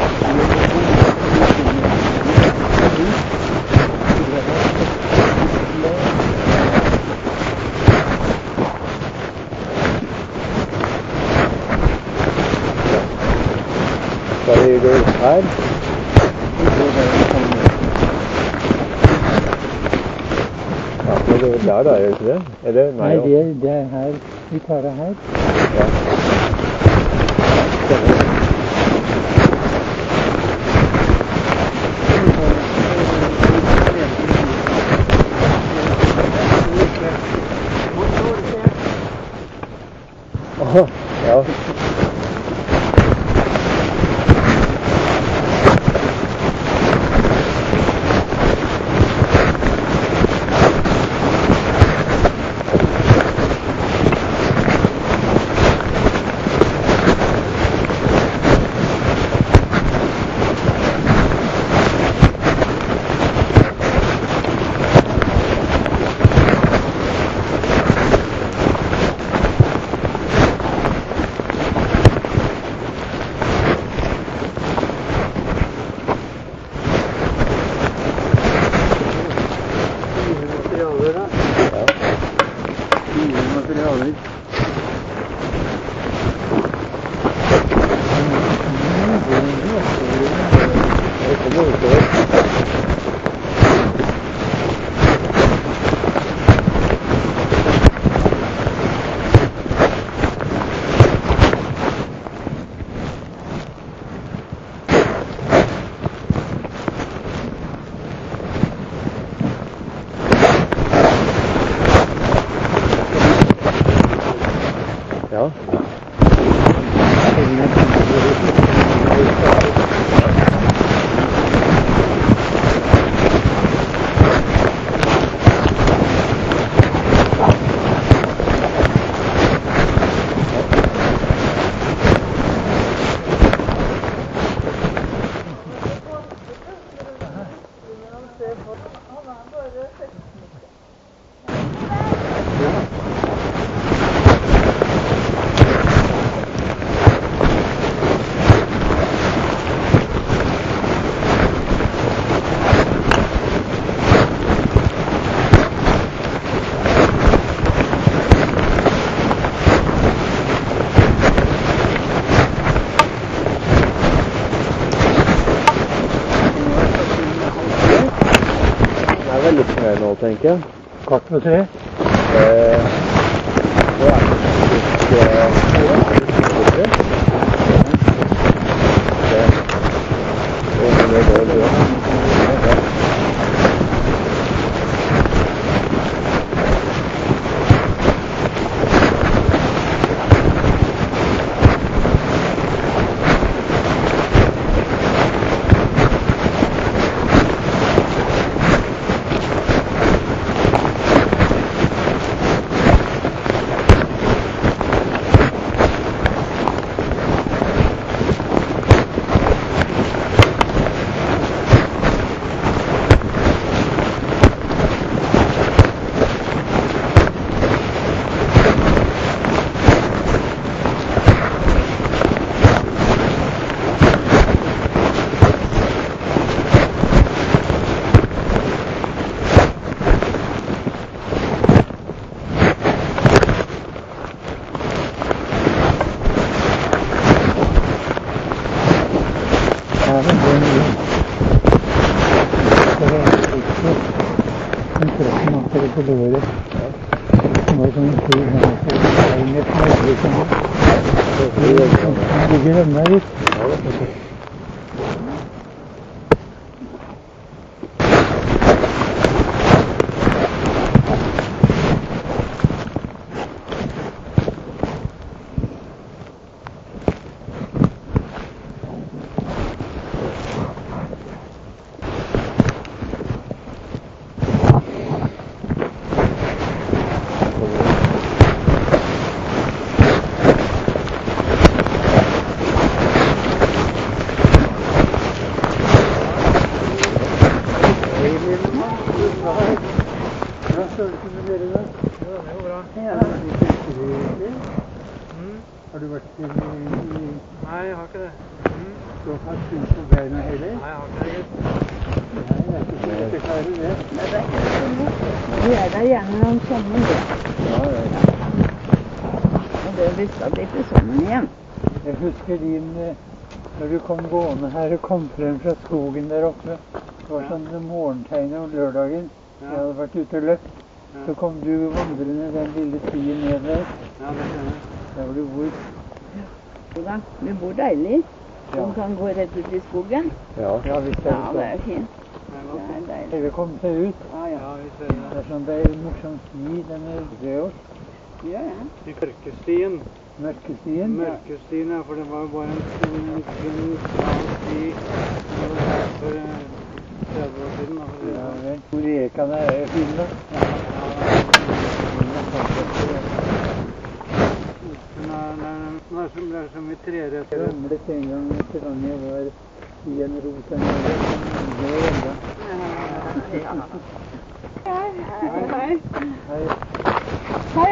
Skal vi gå ut her? Ja, men det er der da, er det ikke det? Er det? Nei, det, er- det er her. Vi tar det her. Ja. Stemmer. Åh, ja. Materialer, da. Ja. Fire materialer. Det kommer utover. Ja. Det er vel litt mer nå, tenker jeg. Kart og tre. Eh, det er faktisk eh, det. Og det går bra. Ja. veldig mye. Det var ikke interessen at dere forlorer. Det var sånn en tur her, så det er ingen smørlig som det. Du glemmer litt. Har du vært i... Nei, jeg har ikke det. Du har hatt kunst på beina heller? Nei, jeg har ikke det. Nei, det er ikke så lett å klare det. Nei, det er ikke så lett. Vi er der gjerne om sommeren, det. Ja, ja. Og det blir stadig til sommeren igjen. Jeg husker din, når du kom gående her og kom frem fra skogen der oppe. Det var sånn morgentegnet om lørdagen. Jeg hadde vært ute og løpt. Så kom du vandrende den lille stien ned der. Ja, det skjønner jeg. Der hvor du bor. Jo da, vi bor deilig. Ja. De kan gå rett ut i skogen. Ja, ja visst er det sånn. Ja, det er fint. Det er deilig. Det vil komme seg ut. Ja, ja. Det er sånn, det er en morsom sti, den er rød. Ja, ja. Mørkestien. Mørkestien? Mørkestien, ja, for det var bare en grunn smal sti for tretti år siden. Ja, vel. Hvor rekene er jo fine, da. Ja, Nå er det så mye treretter. Jeg ramlet en gang til gang jeg var i en rot der nede. Det var enda. Hei, hei. Hei. Hei, hei.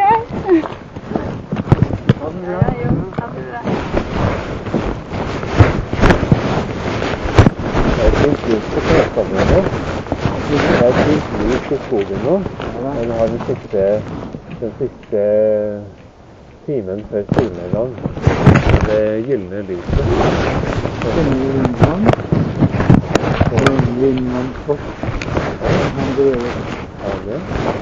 Ha det bra. Ja, jo, ha det bra. Det er fint lys på Kjøkkanen nå. Det er fint lys på skogen nå. Men har den siste, den siste timen før solnedgang. Det gyllene lyset. Kjenner Lindmann? Lindmann Fors. Han drev. Ja, det.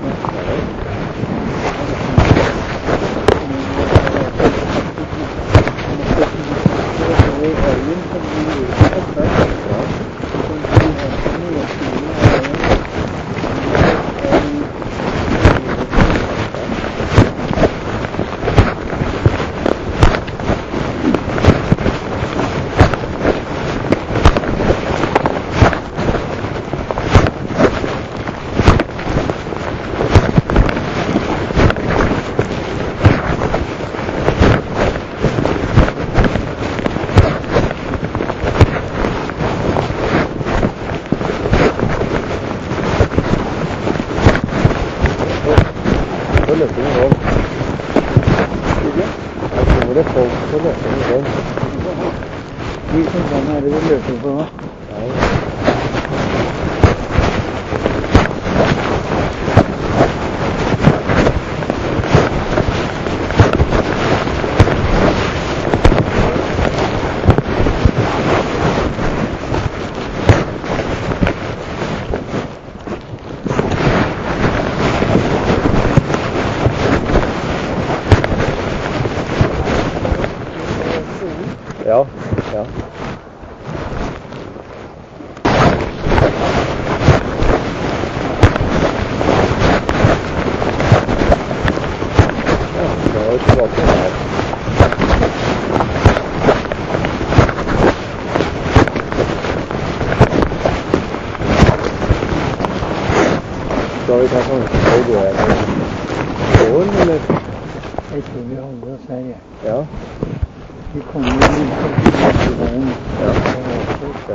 Ja, ja. Skal vi ta sånn høyde her? Gården, eller? Jeg tror vi holder oss her, ja. Ja. Vi kommer jo inn på veien. Ja. Ja.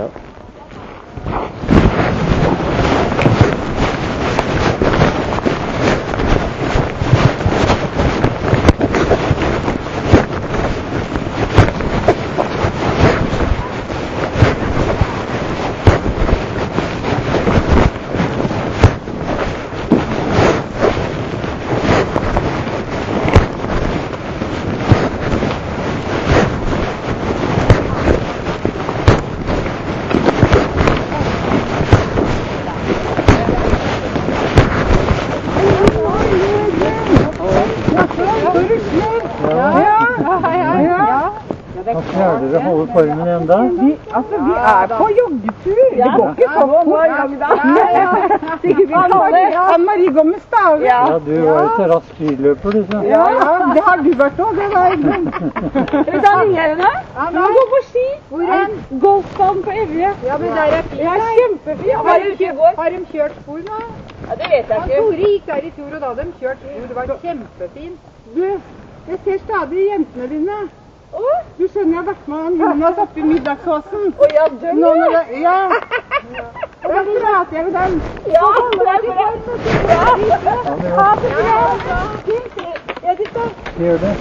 Hva klarer dere å holde formen igjen da? Vi, altså, vi er på joggetur. Det går ikke så fort. Anne-Marie går med staver. Ja, du var jo så rask skiløper, du. Så. Ja, ja, det har du vært også. Det var Skal vi ta nyhjerne? Vi må gå på ski. Hvor er golfbanen på Evje? Ja, men der er fint. Ja, kjempefint. Har de kjørt, har de kjørt spor nå? Ja, det vet jeg ikke. Tore gikk der i fjor, og da hadde de kjørt spor. Det var kjempefint. Du, jeg ser stadig jentene dine. Åh? Du skjønner jeg har vært med Jonas oppe i middagsåsen. Å ja, dem ja. Ja. Og da prater jeg med dem. Ja, det er bra. Ha det bra. Jeg sitter. Gjør det.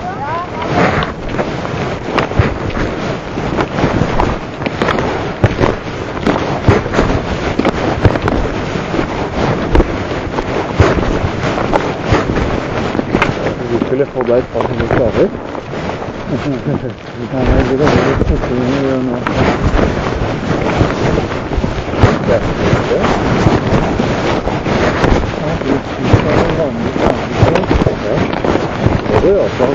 Du skulle få deg et par hundre slaver. Vi kan vel grove litt fortere enn vi gjør nå. Det er ikke det. Ja, vi skal ha vanlig samtidig. Ja, det er det også.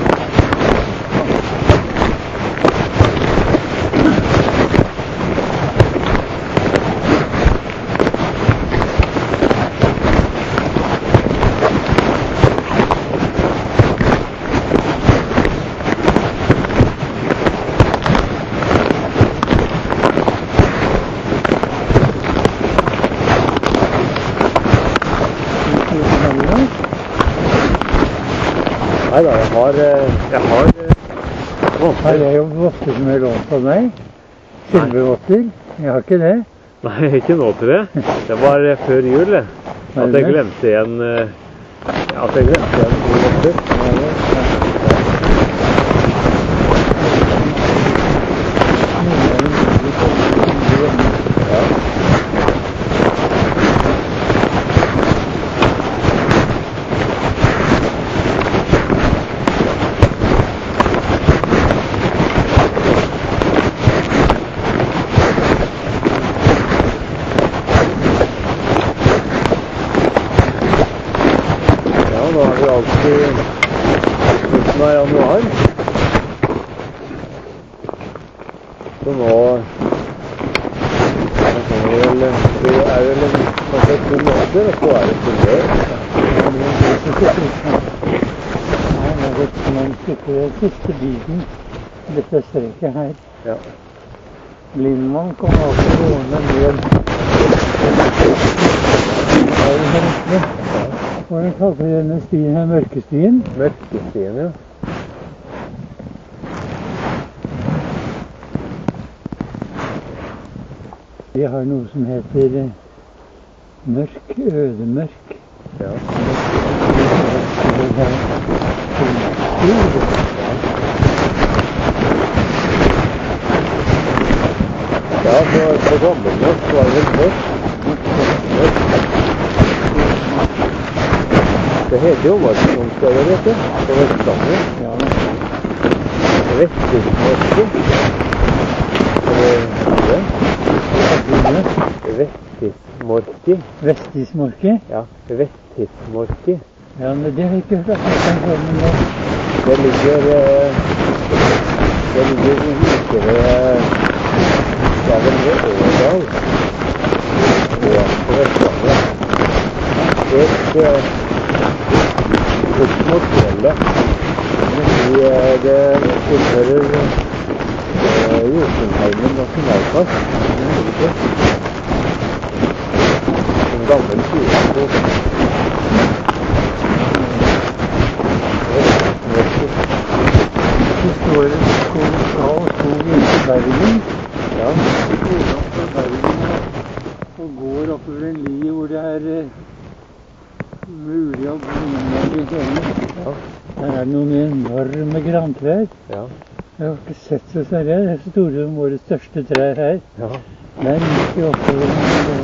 Nei da, jeg har, jeg har votter. Her er jo votter som er lånt på meg. Silvervotter. Jeg har ikke det. Nei, ikke nå til det. Det var før jul, det. At jeg glemte en, at jeg glemte en to votter. Nå er vi alltid slutten av januar. Så nå er vi vel, vi er vel kanskje to måneder, og så er det fullgjør. Nei, nå vet man ikke det siste biten. Dette streket her. Ja. Lindmann kommer også gående ned. Det er jo merkelig. Hva er det kalt for denne stien her? Mørkestien? Mørkestien, ja. Vi har noe som heter mørk, ødemørk. Ja. Ja, på, på gammelnorsk var det vel mørk. Det heter jo Varsomstøyet, vet du, på Vestlandet. Ja. Vestismorki. Vestismorki. Vestismorki? Ja, Vestismorki. Ja, men det har jeg ikke hørt at jeg kan høre nå. Det ligger, det ligger like ved, det er vel ved Årdal. Ja, på Vestlandet. Et opp mot fjellet. I det tilhører Jotunheimen nasjonalpark. En gammel fyrskog. Det står en skog fra og skog inn til Bergen. Ja. Fra Bergen og går oppover en li hvor det er mulig å gå inn i fjellene. Ja. Der er det noen enorme grantrær. Ja. Jeg har ikke sett så større. Det er så store som våre største trær her. Ja. Der gikk vi oppover.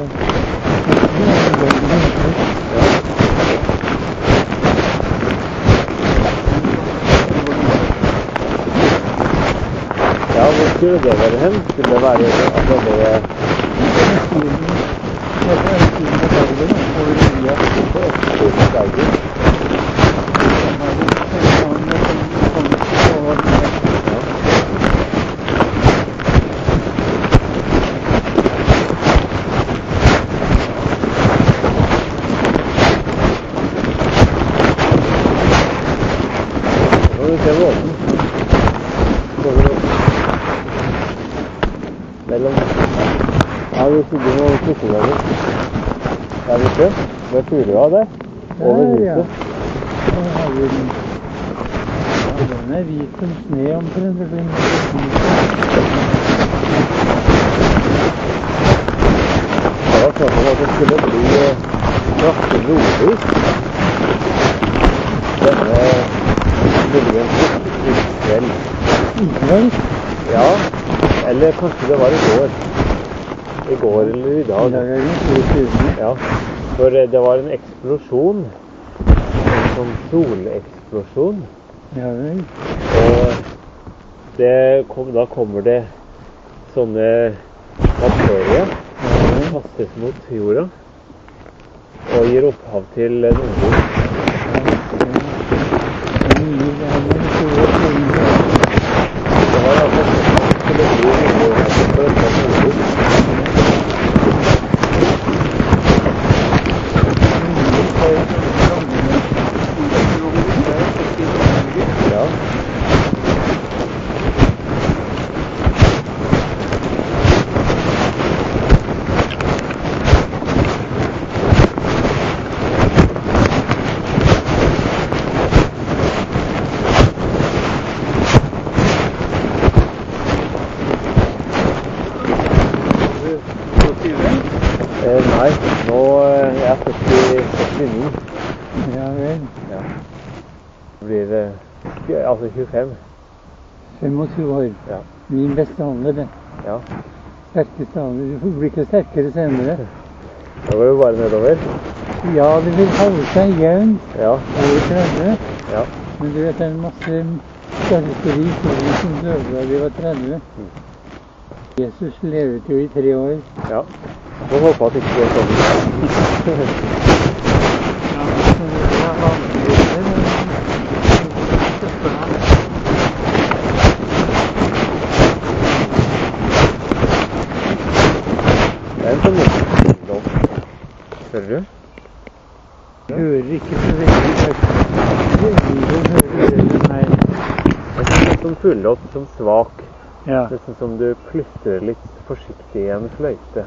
Ja, hvor skulle det være hen? Skulle det være altså det Det er stilen på Bergen, over Lia. på Østlandsbergen? mellom Ja, vi sitter noen flytteganger. Der ute, med fugler der, over huset. Der har vi den. Ja, den er hvit som sne omtrent. Det var snakk om at det skulle bli kraftig nordlys. Denne muligens i kveld. I kveld? Ja, eller kanskje det var i går. I går eller i dag. I dag er det tjuesjuende. Ja, for det var en eksplosjon. En sånn soleksplosjon. Ja vel. Og det kom, da kommer det sånne bakterier som kastes mot jorda og gir opphav til en ungdom. Det var altså til å bli noe for dette ungdom. Ja. Eh, nei, nå er jeg førtini. Ja vel. Ja. Det blir eh, altså tjuefem. femogtyve år. Ja. Min beste alder, det. Ja. Sterkeste alder. Du blir ikke sterkere senere. Da går det bare nedover. Ja, det vil holde seg jevnt Ja. over tretti. Ja. Men du vet, det er en masse sterke historier som døde da de var tretti. Mm. Jesus levet jo i tre år. Ja. Må håpe at det ikke går sånn. Det er en sånn lov. Hører du? Jeg hører ikke så veldig høyt. Lyden hører den her. Det er en sånn fullått, som svak. Ja. Nesten som du plystrer litt forsiktig i en fløyte.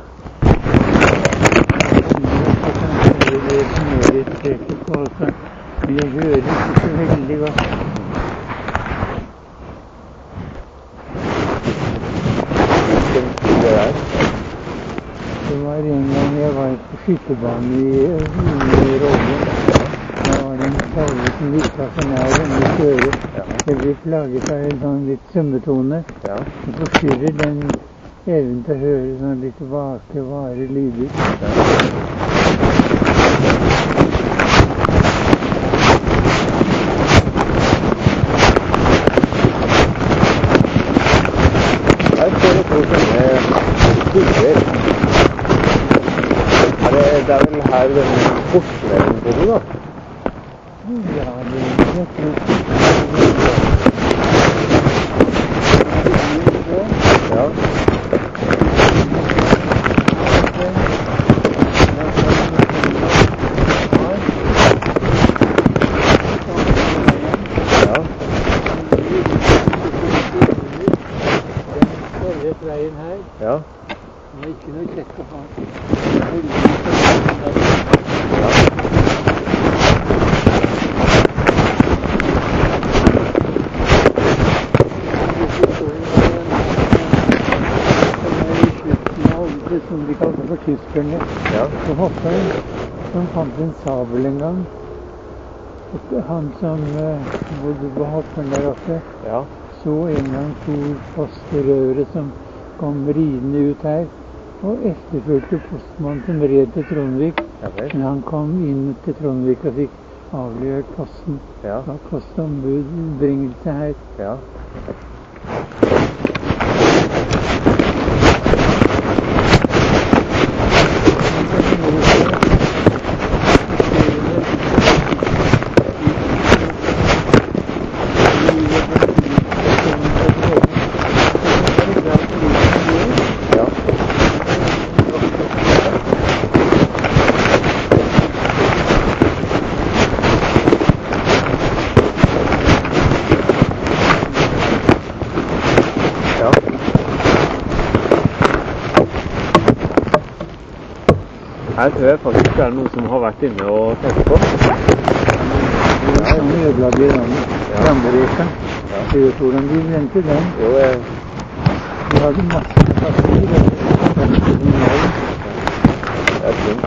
Det som er litt sikkert på også. Men jeg hører ikke så veldig godt. Hvilken tid det er? Det var en gang jeg var på skytterbanen i, i Råden. Da var det en salve som virket for nær denne kjøret. Ja. Jeg ble plaget av en sånn litt sømmetone. Ja. Det forstyrrer den evnen til å høre sånn litt vake, vare lyder. Her står det to sånne bygger. Er det, det er vel her denne Forsveden bodde, da? Ja, det er det. Ja. Ja. Veien her. Ja. Det er ikke noe kjekt å ha. Ja. Som de kalte for tyskerne. Ja. Så hopperen som fant en sabel en gang. Han som uh, bodde på hopperen der oppe, Ja. så en gang to posterøvere som kom ridende ut her, og efterfulgte postmannen som red til Trondvik. Ja vel. Men han kom inn til Trondvik og fikk avlevert posten. Ja. Da postombudbringelse her. Ja. Her tror jeg faktisk det er noen som har vært inne og tatt på. Ja, som ødela de Rambereka. Ja. Du vet hvordan de brente den? Jo, jeg... De hadde masse papir. Det er fint.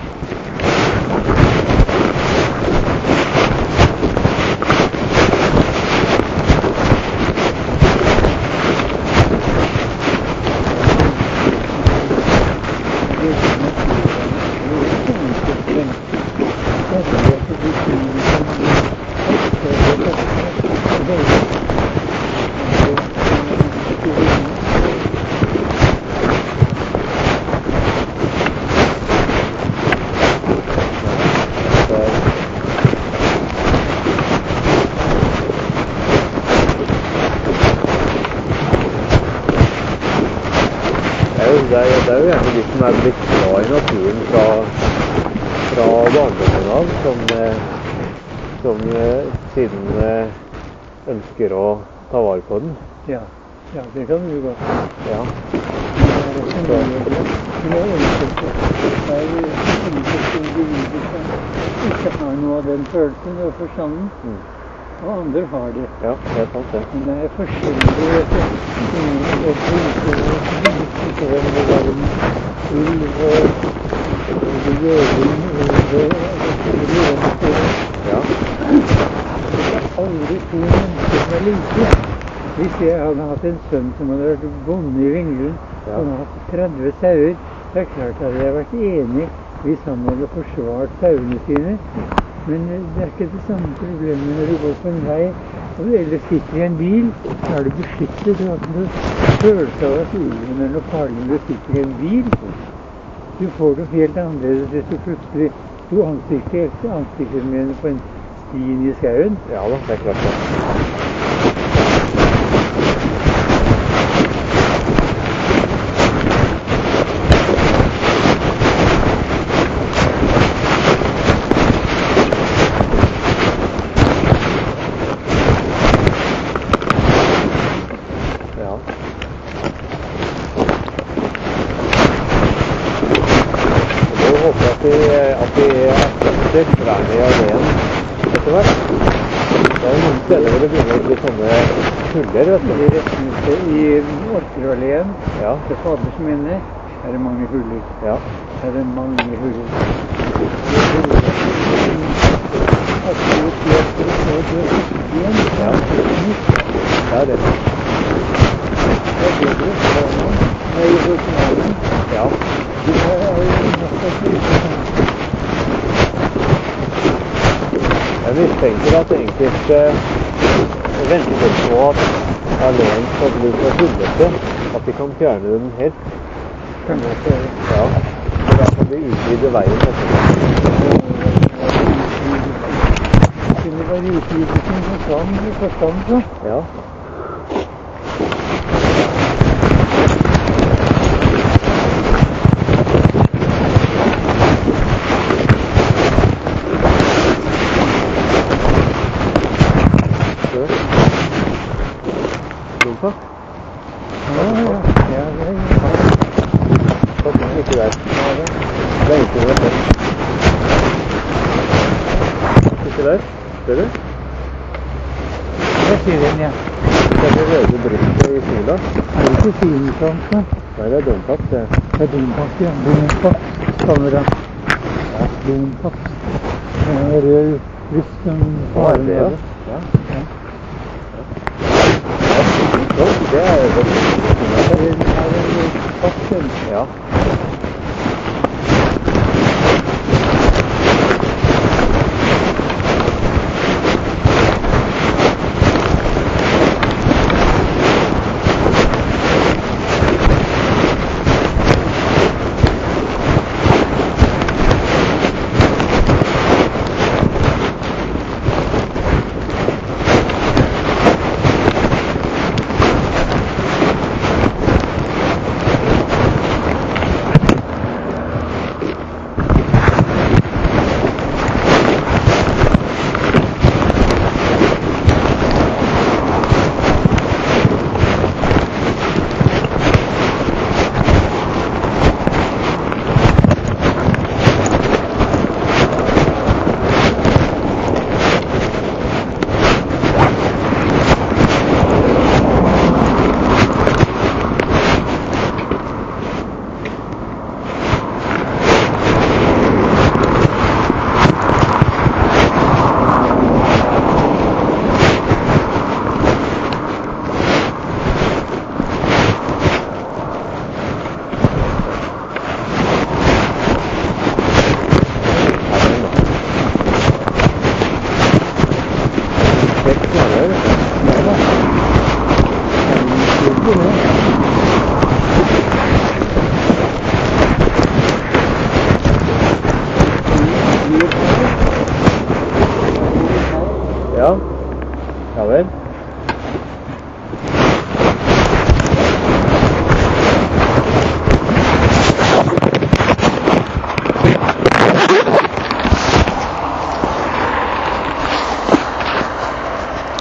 Det er, det er jo gjerne de som er blitt glad i naturen fra, fra barndommen av, som, som siden ønsker å ta vare på den. Ja, ja det kan du godt. Ja. Men det er enkelte som ikke har noe av den følelsen og forstanden. Mm. Og andre har det. Ja, det er sant det. Men det er forskjellige og priser og diskusjoner med verden. Ulv og jøring og ja. Det er aldri to mennesker som er like. Hvis jeg hadde hatt en sønn som hadde vært bonde i Vinglund, ja. Og hadde hatt tretti sauer, det er klart at jeg hadde vært enig hvis han hadde forsvart sauene sine. Men det er ikke det samme problemet når du går på en vei, eller sitter i en bil, så er du beskyttet. Du har ikke noe følelse av at ulven er noe farlig når du sitter i en bil. Du får det helt annerledes hvis du plutselig du ansikter ansikter med henne på en stien i skauen. Ja da, det er klart det. At vi erstatter trærne i alléen etter hvert. Det er jo noen steder hvor det begynner å bli sånne huller, vet du. I rettmøtet i Orkeralléen, ja. Til Faders minne, er det mange huller. Ja. Er det mange huller. At du ser for å få det igjen, ja. Det er det. Det er bedre for noen. Nei, i Orkeralléen. Ja. Det er jo nok Jeg mistenker at enkelte venter på at alléen skal bli så hullete at de kan fjerne den helt. Kan jeg se det? Ja, så da kan de utvide veien etterpå. Kunne være utvidelsen for forstand, forstand så? Ja. Ja, ja, ja, ja, ja. Takk, ikke der. Det er ikke det der. Ikke der, ser du? Jeg ser den, ja. Det er det røde brystet i sola. Er det ikke finfront, da? Nei, det er dompact, det. Det er dompact, ja. Dompact, kamera. Ja, dompact. Det er rød bryst som Hva er det, ja? Ja. Ja. Det er jo det. Det er en pakken. Ja. ikke det.